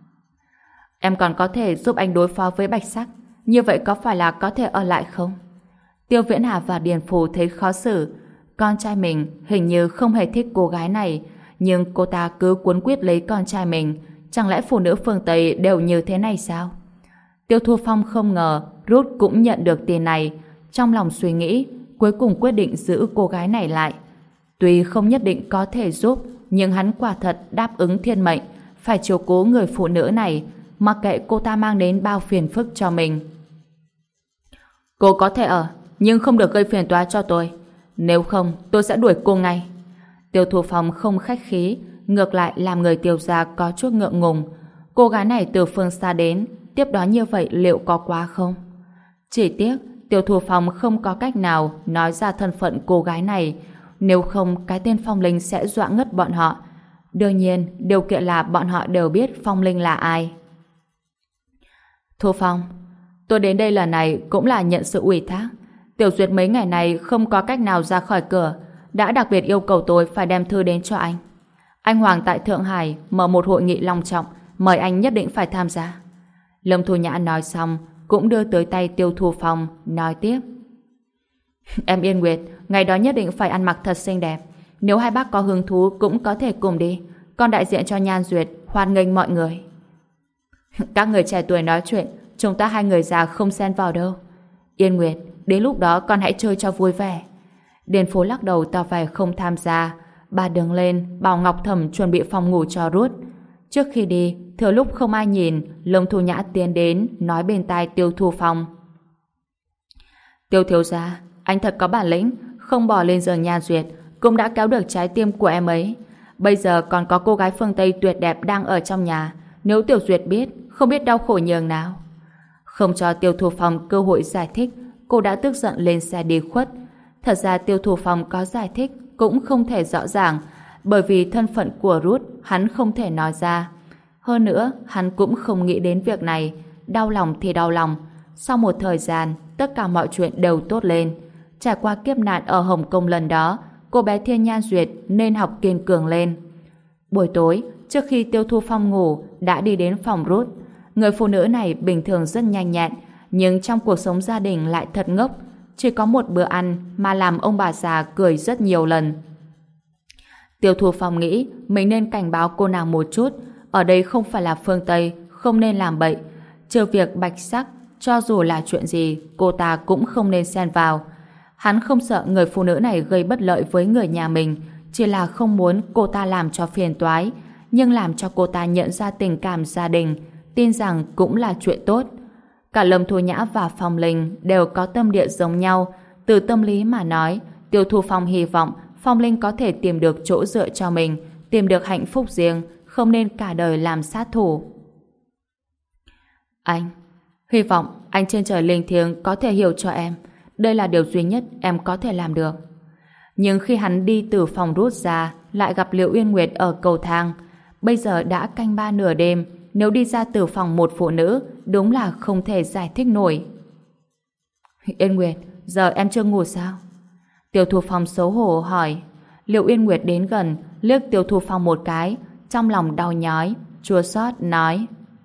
Em còn có thể giúp anh đối phó với Bạch Sắc. Như vậy có phải là có thể ở lại không? Tiêu Viễn Hà và Điền Phù thấy khó xử. Con trai mình hình như không hề thích cô gái này, nhưng cô ta cứ cuốn quyết lấy con trai mình. Chẳng lẽ phụ nữ phương Tây đều như thế này sao? Tiêu Thu Phong không ngờ Ruth cũng nhận được tin này. Trong lòng suy nghĩ, cuối cùng quyết định giữ cô gái này lại. Tuy không nhất định có thể giúp, nhưng hắn quả thật đáp ứng thiên mệnh, phải chiếu cố người phụ nữ này, mặc kệ cô ta mang đến bao phiền phức cho mình. Cô có thể ở, nhưng không được gây phiền toái cho tôi. Nếu không, tôi sẽ đuổi cô ngay. Tiêu Thu Phong không khách khí, ngược lại làm người Tiêu gia có chút ngượng ngùng. Cô gái này từ phương xa đến, tiếp đó như vậy liệu có quá không? Chỉ tiếc, Tiêu Thu Phong không có cách nào nói ra thân phận cô gái này, nếu không cái tên Phong Linh sẽ dọa ngất bọn họ. Đương nhiên, điều kiện là bọn họ đều biết Phong Linh là ai. Thu Phong, tôi đến đây lần này cũng là nhận sự ủy thác. Tiểu Duyệt mấy ngày này không có cách nào ra khỏi cửa, đã đặc biệt yêu cầu tôi phải đem thư đến cho anh. Anh Hoàng tại Thượng Hải mở một hội nghị long trọng, mời anh nhất định phải tham gia. Lâm Thu Nhã nói xong, cũng đưa tới tay Tiêu Thu Phong, nói tiếp. Em Yên Nguyệt, ngày đó nhất định phải ăn mặc thật xinh đẹp. Nếu hai bác có hứng thú cũng có thể cùng đi. Con đại diện cho Nhan Duyệt, hoan nghênh mọi người. Các người trẻ tuổi nói chuyện, chúng ta hai người già không xen vào đâu. Yên Nguyệt, đến lúc đó con hãy chơi cho vui vẻ. Điền Phố lắc đầu tỏ vẻ không tham gia. Bà đứng lên, bảo Ngọc Thẩm chuẩn bị phòng ngủ cho Ruth. Trước khi đi, thừa lúc không ai nhìn, Lâm Thu Nhã tiến đến, nói bên tai Tiêu Thu Phong. Tiêu thiếu gia, anh thật có bản lĩnh, không bỏ lên giường Nhan Duyệt, cũng đã kéo được trái tim của em ấy. Bây giờ còn có cô gái phương Tây tuyệt đẹp đang ở trong nhà. Nếu Tiểu Duyệt biết, không biết đau khổ nhường nào. Không cho Tiêu Thu Phong cơ hội giải thích, cô đã tức giận lên xe đi khuất. Thật ra Tiêu Thu Phong có giải thích cũng không thể rõ ràng, bởi vì thân phận của Ruth hắn không thể nói ra. Hơn nữa, hắn cũng không nghĩ đến việc này. Đau lòng thì đau lòng. Sau một thời gian, tất cả mọi chuyện đều tốt lên. Trải qua kiếp nạn ở Hồng Kông lần đó, cô bé Thiên Nhan Duyệt nên học kiên cường lên. Buổi tối, trước khi Tiêu Thu Phong ngủ, đã đi đến phòng Ruth. Người phụ nữ này bình thường rất nhanh nhẹn, nhưng trong cuộc sống gia đình lại thật ngốc. Chỉ có một bữa ăn mà làm ông bà già cười rất nhiều lần. Tiêu Thu Phong nghĩ mình nên cảnh báo cô nàng một chút. Ở đây không phải là phương Tây, không nên làm bậy. Trừ việc Bạch Sắc, cho dù là chuyện gì, cô ta cũng không nên xen vào. Hắn không sợ người phụ nữ này gây bất lợi với người nhà mình, chỉ là không muốn cô ta làm cho phiền toái, nhưng làm cho cô ta nhận ra tình cảm gia đình, tin rằng cũng là chuyện tốt. Cả Lâm Thu Nhã và Phong Linh đều có tâm địa giống nhau. Từ tâm lý mà nói, Tiêu Thu Phong hy vọng Phong Linh có thể tìm được chỗ dựa cho mình, tìm được hạnh phúc riêng, không nên cả đời làm sát thủ. Anh, hy vọng anh trên trời linh thiêng có thể hiểu cho em. Đây là điều duy nhất em có thể làm được. Nhưng khi hắn đi từ phòng rút ra, lại gặp Liễu Uyên Nguyệt ở cầu thang. Bây giờ đã canh 3 nửa đêm, nếu đi ra từ phòng một phụ nữ, đúng là không thể giải thích nổi. Yên Nguyệt, giờ em chưa ngủ sao? Tiêu Thu Phong xấu hổ hỏi. Liễu Uyên Nguyệt đến gần, liếc Tiêu Thu Phong một cái, trong lòng đau nhói, chua xót nói: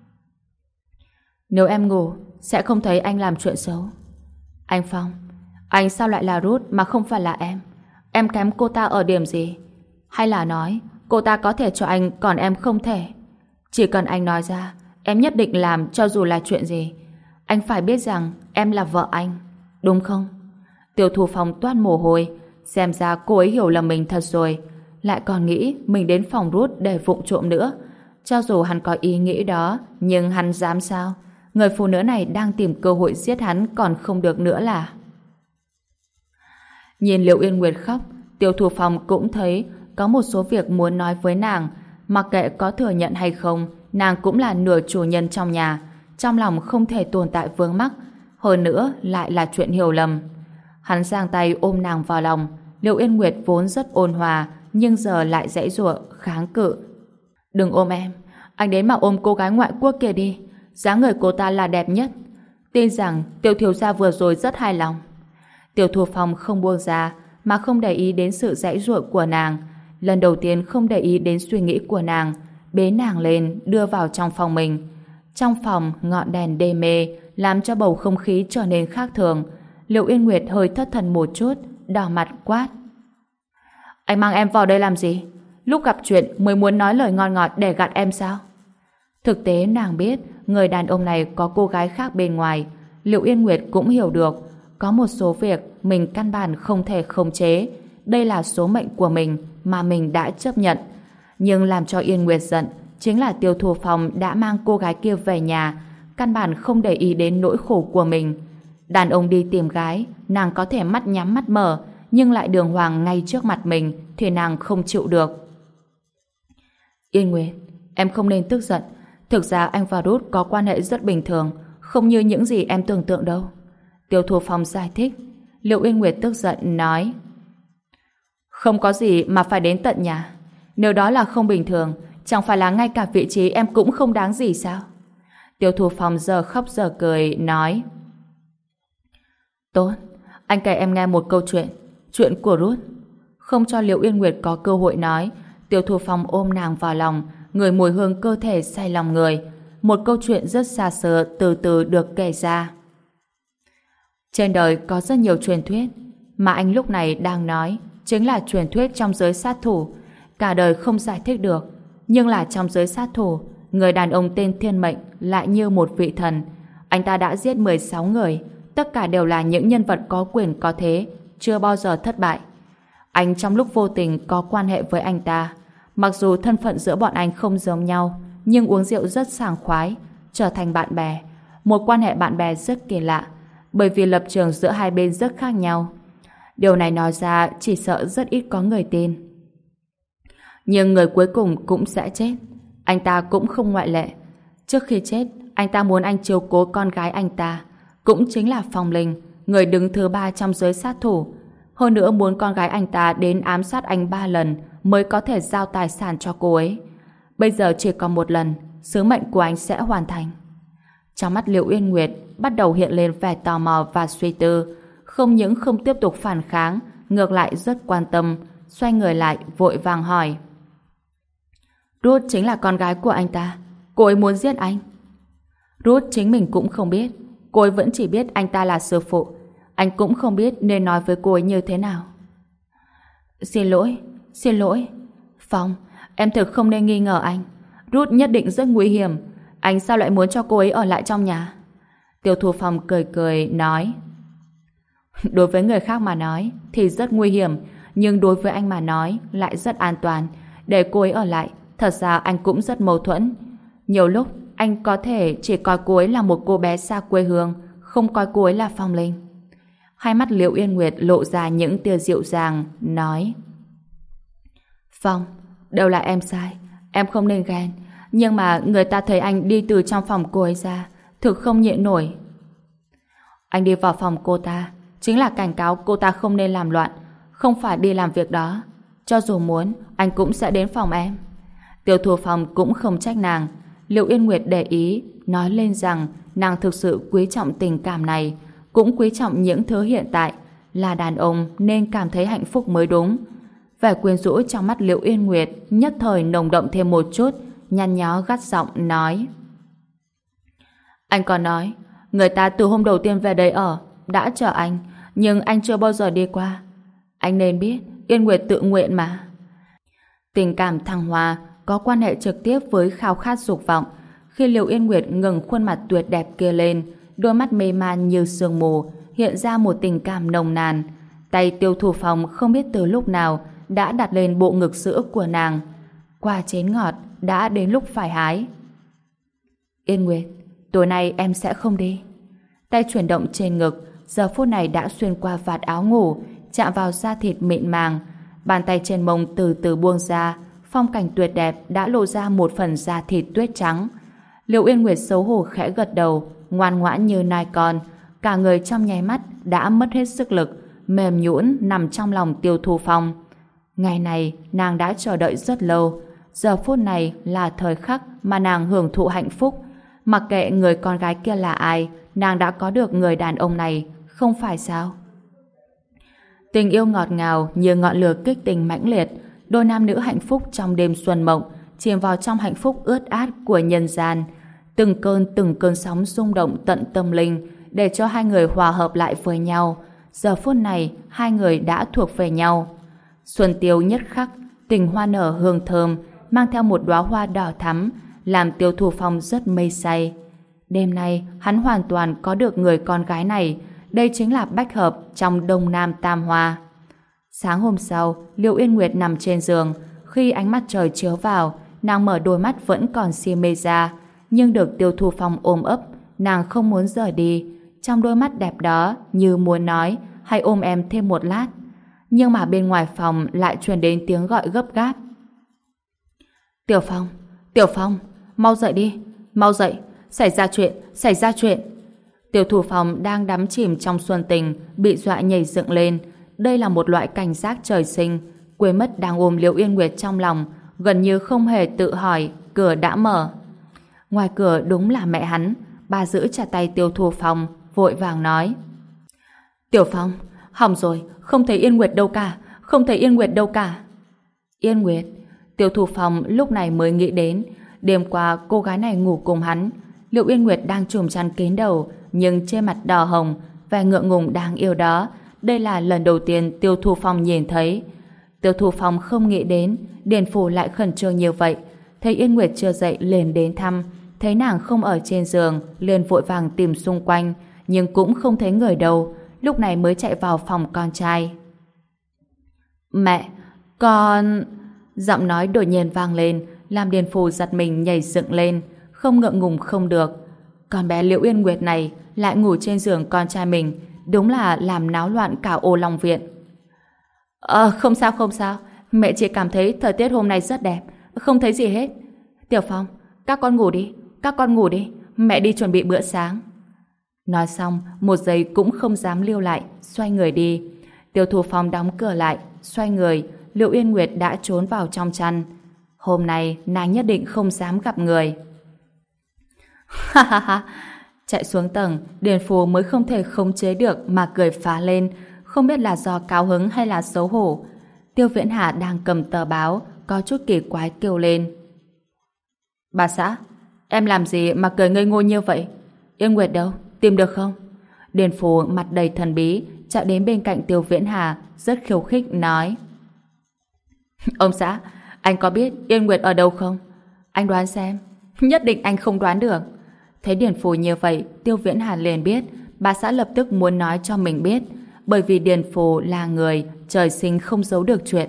nếu em ngủ, sẽ không thấy anh làm chuyện xấu. Anh Phong, anh sao lại là Ruth mà không phải là em? Em kém cô ta ở điểm gì? Hay là nói cô ta có thể cho anh còn em không thể? Chỉ cần anh nói ra, em nhất định làm cho dù là chuyện gì. Anh phải biết rằng em là vợ anh, đúng không? Tiêu Thu Phong toát mồ hôi, xem ra cô ấy hiểu lầm mình thật rồi, lại còn nghĩ mình đến phòng Ruth để vụng trộm nữa. Cho dù hắn có ý nghĩ đó, nhưng hắn dám sao? Người phụ nữ này đang tìm cơ hội giết hắn còn không được nữa là. Nhìn Liễu Uyên Nguyệt khóc, Tiêu Thu Phong cũng thấy có một số việc muốn nói với nàng, mặc kệ có thừa nhận hay không, nàng cũng là nửa chủ nhân trong nhà, trong lòng không thể tồn tại vướng mắc, hơn nữa lại là chuyện hiểu lầm. Hắn giang tay ôm nàng vào lòng. Liễu Uyên Nguyệt vốn rất ôn hòa, nhưng giờ lại giãy giụa kháng cự. Đừng ôm em, anh đến mà ôm cô gái ngoại quốc kia đi, dáng người cô ta là đẹp nhất. Tin rằng Tiêu thiếu gia vừa rồi rất hài lòng. Tiêu Thu Phong không buông ra, mà không để ý đến sự giãy giụa của nàng. Lần đầu tiên không để ý đến suy nghĩ của nàng, bế nàng lên đưa vào trong phòng mình. Trong phòng, ngọn đèn đê mê làm cho bầu không khí trở nên khác thường. Liệu Yên Nguyệt hơi thất thần một chút, đỏ mặt quát. Anh mang em vào đây làm gì? Lúc gặp chuyện mới muốn nói lời ngon ngọt để gạt em sao? Thực tế nàng biết người đàn ông này có cô gái khác bên ngoài. Liệu Yên Nguyệt cũng hiểu được có một số việc mình căn bản không thể khống chế. Đây là số mệnh của mình mà mình đã chấp nhận. Nhưng làm cho Yên Nguyệt giận chính là Tiêu Thu Phong đã mang cô gái kia về nhà, căn bản không để ý đến nỗi khổ của mình. Đàn ông đi tìm gái, nàng có thể mắt nhắm mắt mở, nhưng lại đường hoàng ngay trước mặt mình thì nàng không chịu được. Yên Nguyệt, em không nên tức giận. Thực ra anh và Ruth có quan hệ rất bình thường, không như những gì em tưởng tượng đâu. Tiêu Thu Phong giải thích. Liệu Yên Nguyệt tức giận nói, không có gì mà phải đến tận nhà. Nếu đó là không bình thường, chẳng phải là ngay cả vị trí em cũng không đáng gì sao? Tiêu Thu Phong giờ khóc giờ cười nói, tốt, anh kể em nghe một câu chuyện, chuyện của Ruth. Không cho Liệu Yên Nguyệt có cơ hội nói, Tiêu Thu Phong ôm nàng vào lòng, ngửi mùi hương cơ thể say lòng người. Một câu chuyện rất xa xưa từ từ được kể ra. Trên đời có rất nhiều truyền thuyết, mà anh lúc này đang nói chính là truyền thuyết trong giới sát thủ. Cả đời không giải thích được, nhưng là trong giới sát thủ, người đàn ông tên Thiên Mệnh lại như một vị thần. Anh ta đã giết 16 người, tất cả đều là những nhân vật có quyền có thế, chưa bao giờ thất bại. Anh trong lúc vô tình có quan hệ với anh ta. Mặc dù thân phận giữa bọn anh không giống nhau, nhưng uống rượu rất sảng khoái, trở thành bạn bè. Một quan hệ bạn bè rất kỳ lạ, bởi vì lập trường giữa hai bên rất khác nhau. Điều này nói ra chỉ sợ rất ít có người tin. Nhưng người cuối cùng cũng sẽ chết. Anh ta cũng không ngoại lệ. Trước khi chết, anh ta muốn anh chiếu cố con gái anh ta, cũng chính là Phong Linh, người đứng thứ 3 trong giới sát thủ. Hơn nữa muốn con gái anh ta đến ám sát anh 3 lần mới có thể giao tài sản cho cô ấy. Bây giờ chỉ còn một lần, sứ mệnh của anh sẽ hoàn thành. Trong mắt Liệu Uyên Nguyệt bắt đầu hiện lên vẻ tò mò và suy tư. Không những không tiếp tục phản kháng, ngược lại rất quan tâm, xoay người lại vội vàng hỏi. Ruth chính là con gái của anh ta, cô ấy muốn giết anh. Ruth chính mình cũng không biết, cô ấy vẫn chỉ biết anh ta là sư phụ. Anh cũng không biết nên nói với cô ấy như thế nào. Xin lỗi. Phong, em thực không nên nghi ngờ anh. Ruth nhất định rất nguy hiểm. Anh sao lại muốn cho cô ấy ở lại trong nhà? Tiêu Thu Phong cười cười nói, đối với người khác mà nói thì rất nguy hiểm, nhưng đối với anh mà nói lại rất an toàn. Để cô ấy ở lại, thật ra anh cũng rất mâu thuẫn. Nhiều lúc anh có thể chỉ coi cô ấy là một cô bé xa quê hương, không coi cô ấy là Phong Linh. Hai mắt Liệu Yên Nguyệt lộ ra những tia dịu dàng, nói, Phong, đều là em sai, em không nên ghen, nhưng mà người ta thấy anh đi từ trong phòng cô ấy ra, thực không nhịn nổi. Anh đi vào phòng cô ta chính là cảnh cáo cô ta không nên làm loạn, không phải đi làm việc đó. Cho dù muốn, anh cũng sẽ đến phòng em. Tiêu Thu Phong cũng không trách nàng. Liệu Yên Nguyệt để ý, nói lên rằng nàng thực sự quý trọng tình cảm này, cũng quý trọng những thứ hiện tại. Là đàn ông nên cảm thấy hạnh phúc mới đúng. Vẻ quyến rũ trong mắt Liệu Yên Nguyệt nhất thời nồng đậm thêm một chút, nhăn nhó gắt giọng nói, anh còn nói người ta từ hôm đầu tiên về đây ở đã chờ anh, nhưng anh chưa bao giờ đi qua. Anh nên biết Yên Nguyệt tự nguyện mà. Tình cảm thăng hoa có quan hệ trực tiếp với khao khát dục vọng. Khi Liệu Yên Nguyệt ngừng khuôn mặt tuyệt đẹp kia lên, đôi mắt mê man như sương mù hiện ra một tình cảm nồng nàn. Tay Tiêu Thu Phong không biết từ lúc nào đã đặt lên bộ ngực sữa của nàng. Quả chín ngọt đã đến lúc phải hái. Yên Nguyệt, tối nay em sẽ không đi. Tay chuyển động trên ngực, giờ phút này đã xuyên qua vạt áo ngủ, chạm vào da thịt mịn màng. Bàn tay trên mông từ từ buông ra, phong cảnh tuyệt đẹp đã lộ ra một phần da thịt tuyết trắng. Liệu Yên Nguyệt xấu hổ khẽ gật đầu, ngoan ngoãn như nai con, cả người trong nháy mắt đã mất hết sức lực, mềm nhũn nằm trong lòng Tiêu Thu Phong. Ngày này nàng đã chờ đợi rất lâu, giờ phút này là thời khắc mà nàng hưởng thụ hạnh phúc. Mặc kệ người con gái kia là ai, nàng đã có được người đàn ông này, không phải sao? Tình yêu ngọt ngào như ngọn lửa kích tình mãnh liệt, đôi nam nữ hạnh phúc trong đêm xuân mộng, chìm vào trong hạnh phúc ướt át của nhân gian. Từng cơn sóng rung động tận tâm linh để cho hai người hòa hợp lại với nhau. Giờ phút này, hai người đã thuộc về nhau. Xuân tiêu nhất khắc, tình hoa nở hương thơm, mang theo một đóa hoa đỏ thắm, làm Tiêu Thu Phong rất mê say. Đêm nay, hắn hoàn toàn có được người con gái này. Đây chính là bách hợp trong Đông Nam Tam Hoa. Sáng hôm sau, Liễu Yên Nguyệt nằm trên giường. Khi ánh mặt trời chiếu vào, nàng mở đôi mắt vẫn còn si mê ra. Nhưng được Tiêu Thu Phong ôm ấp, nàng không muốn rời đi. Trong đôi mắt đẹp đó, như muốn nói, hãy ôm em thêm một lát. Nhưng mà bên ngoài phòng lại truyền đến tiếng gọi gấp gáp. Tiểu Phong, mau dậy đi, mau dậy, xảy ra chuyện. Tiêu Thu Phong đang đắm chìm trong xuân tình, bị dọa nhảy dựng lên. Đây là một loại cảnh giác trời sinh. Quên mất đang ôm Liễu Yên Nguyệt trong lòng, gần như không hề tự hỏi, cửa đã mở. Ngoài cửa đúng là mẹ hắn. Bà giữ chặt tay Tiêu Thu Phong, vội vàng nói: Tiểu Phong, hỏng rồi, không thấy Yên Nguyệt đâu cả. Yên Nguyệt? Tiêu Thu Phong lúc này mới nghĩ đến, đêm qua cô gái này ngủ cùng hắn. Liễu Yên Nguyệt đang trùm chăn kín đầu, nhưng trên mặt đỏ hồng, vẻ ngượng ngùng đáng yêu đó, đây là lần đầu tiên Tiêu Thu Phong nhìn thấy. Tiêu Thu Phong không nghĩ đến Điền Phủ lại khẩn trương như vậy. Thấy Yên Nguyệt chưa dậy liền đến thăm, thấy nàng không ở trên giường liền vội vàng tìm xung quanh, nhưng cũng không thấy người đâu. Lúc này mới chạy vào phòng con trai. Mẹ, con... Giọng nói đột nhiên vang lên, làm Điền Phủ giật mình nhảy dựng lên, không ngượng ngùng không được. Con bé Liễu Yên Nguyệt này lại ngủ trên giường con trai mình, đúng là làm náo loạn cả ô Long viện. Không sao, mẹ chỉ cảm thấy thời tiết hôm nay rất đẹp, không thấy gì hết. Tiểu Phong, các con ngủ đi, mẹ đi chuẩn bị bữa sáng. Nói xong, một giây cũng không dám lưu lại, xoay người đi. Tiêu Thu Phong đóng cửa lại, xoay người, Liễu Yên Nguyệt đã trốn vào trong chăn. Hôm nay, nàng nhất định không dám gặp người. Ha ha ha! Chạy xuống tầng, Điền Phù mới không thể khống chế được mà cười phá lên, không biết là do cao hứng hay là xấu hổ. Tiêu Viễn Hà đang cầm tờ báo, có chút kỳ quái kêu lên. Bà xã, em làm gì mà cười ngây ngô như vậy? Yên Nguyệt đâu? Tìm được không? Điền Phù mặt đầy thần bí, chạy đến bên cạnh Tiêu Viễn Hà, rất khiêu khích nói. Ông xã, anh có biết Yên Nguyệt ở đâu không? Anh đoán xem. Nhất định anh không đoán được. Thấy Điền Phù như vậy, Tiêu Viễn Hà liền biết, bà xã lập tức muốn nói cho mình biết, bởi vì Điền Phù là người trời sinh không giấu được chuyện.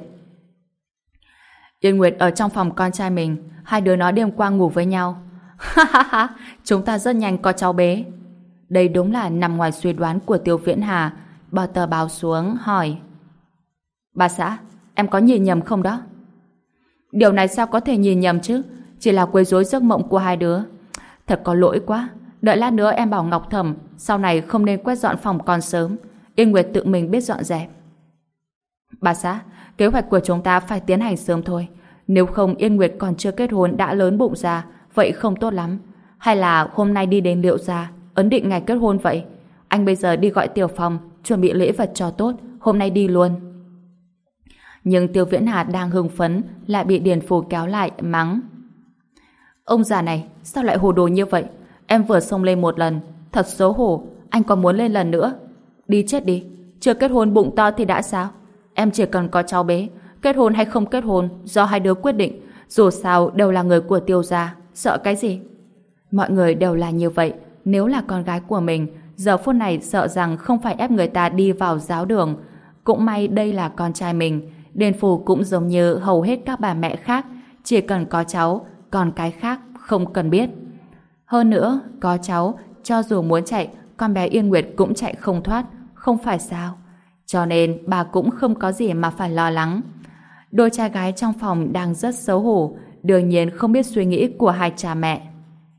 Yên Nguyệt ở trong phòng con trai mình, hai đứa nó đêm qua ngủ với nhau. Ha ha ha, chúng ta rất nhanh có cháu bé. Đây đúng là nằm ngoài suy đoán của Tiêu Viễn Hà. Bỏ tờ báo xuống hỏi: Bà xã, em có nhìn nhầm không đó? Điều này sao có thể nhìn nhầm chứ? Chỉ là quấy rối giấc mộng của hai đứa. Thật có lỗi quá. Đợi lát nữa em bảo Ngọc Thẩm sau này không nên quét dọn phòng con sớm. Yên Nguyệt tự mình biết dọn dẹp. Bà xã, kế hoạch của chúng ta phải tiến hành sớm thôi. Nếu không Yên Nguyệt còn chưa kết hôn đã lớn bụng ra, vậy không tốt lắm. Hay là hôm nay đi đến Liệu gia ấn định ngày kết hôn vậy? Anh bây giờ đi gọi Tiểu Phong chuẩn bị lễ vật cho tốt, hôm nay đi luôn. Nhưng Tiêu Viễn Hà đang hưng phấn lại bị Điền Phù kéo lại mắng. Ông già này sao lại hồ đồ như vậy? Em vừa xông lên một lần, thật xấu hổ. Anh còn muốn lên lần nữa? Đi chết đi, chưa kết hôn bụng to thì đã sao? Em chỉ cần có cháu bé, kết hôn hay không kết hôn do hai đứa quyết định. Dù sao đều là người của Tiêu gia, sợ cái gì? Mọi người đều là như vậy. Nếu là con gái của mình, giờ phút này sợ rằng không phải ép người ta đi vào giáo đường. Cũng may đây là con trai mình. Điền Phù cũng giống như hầu hết các bà mẹ khác, chỉ cần có cháu, còn cái khác không cần biết. Hơn nữa, có cháu, cho dù muốn chạy, con bé Yên Nguyệt cũng chạy không thoát, không phải sao? Cho nên bà cũng không có gì mà phải lo lắng. Đôi trai gái trong phòng đang rất xấu hổ, đương nhiên không biết suy nghĩ của hai cha mẹ.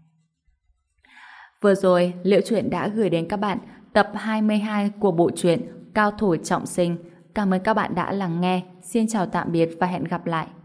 Vừa rồi, Liệu Chuyện đã gửi đến các bạn tập 22 của bộ truyện Cao Thủ Trọng Sinh. Cảm ơn các bạn đã lắng nghe. Xin chào tạm biệt và hẹn gặp lại.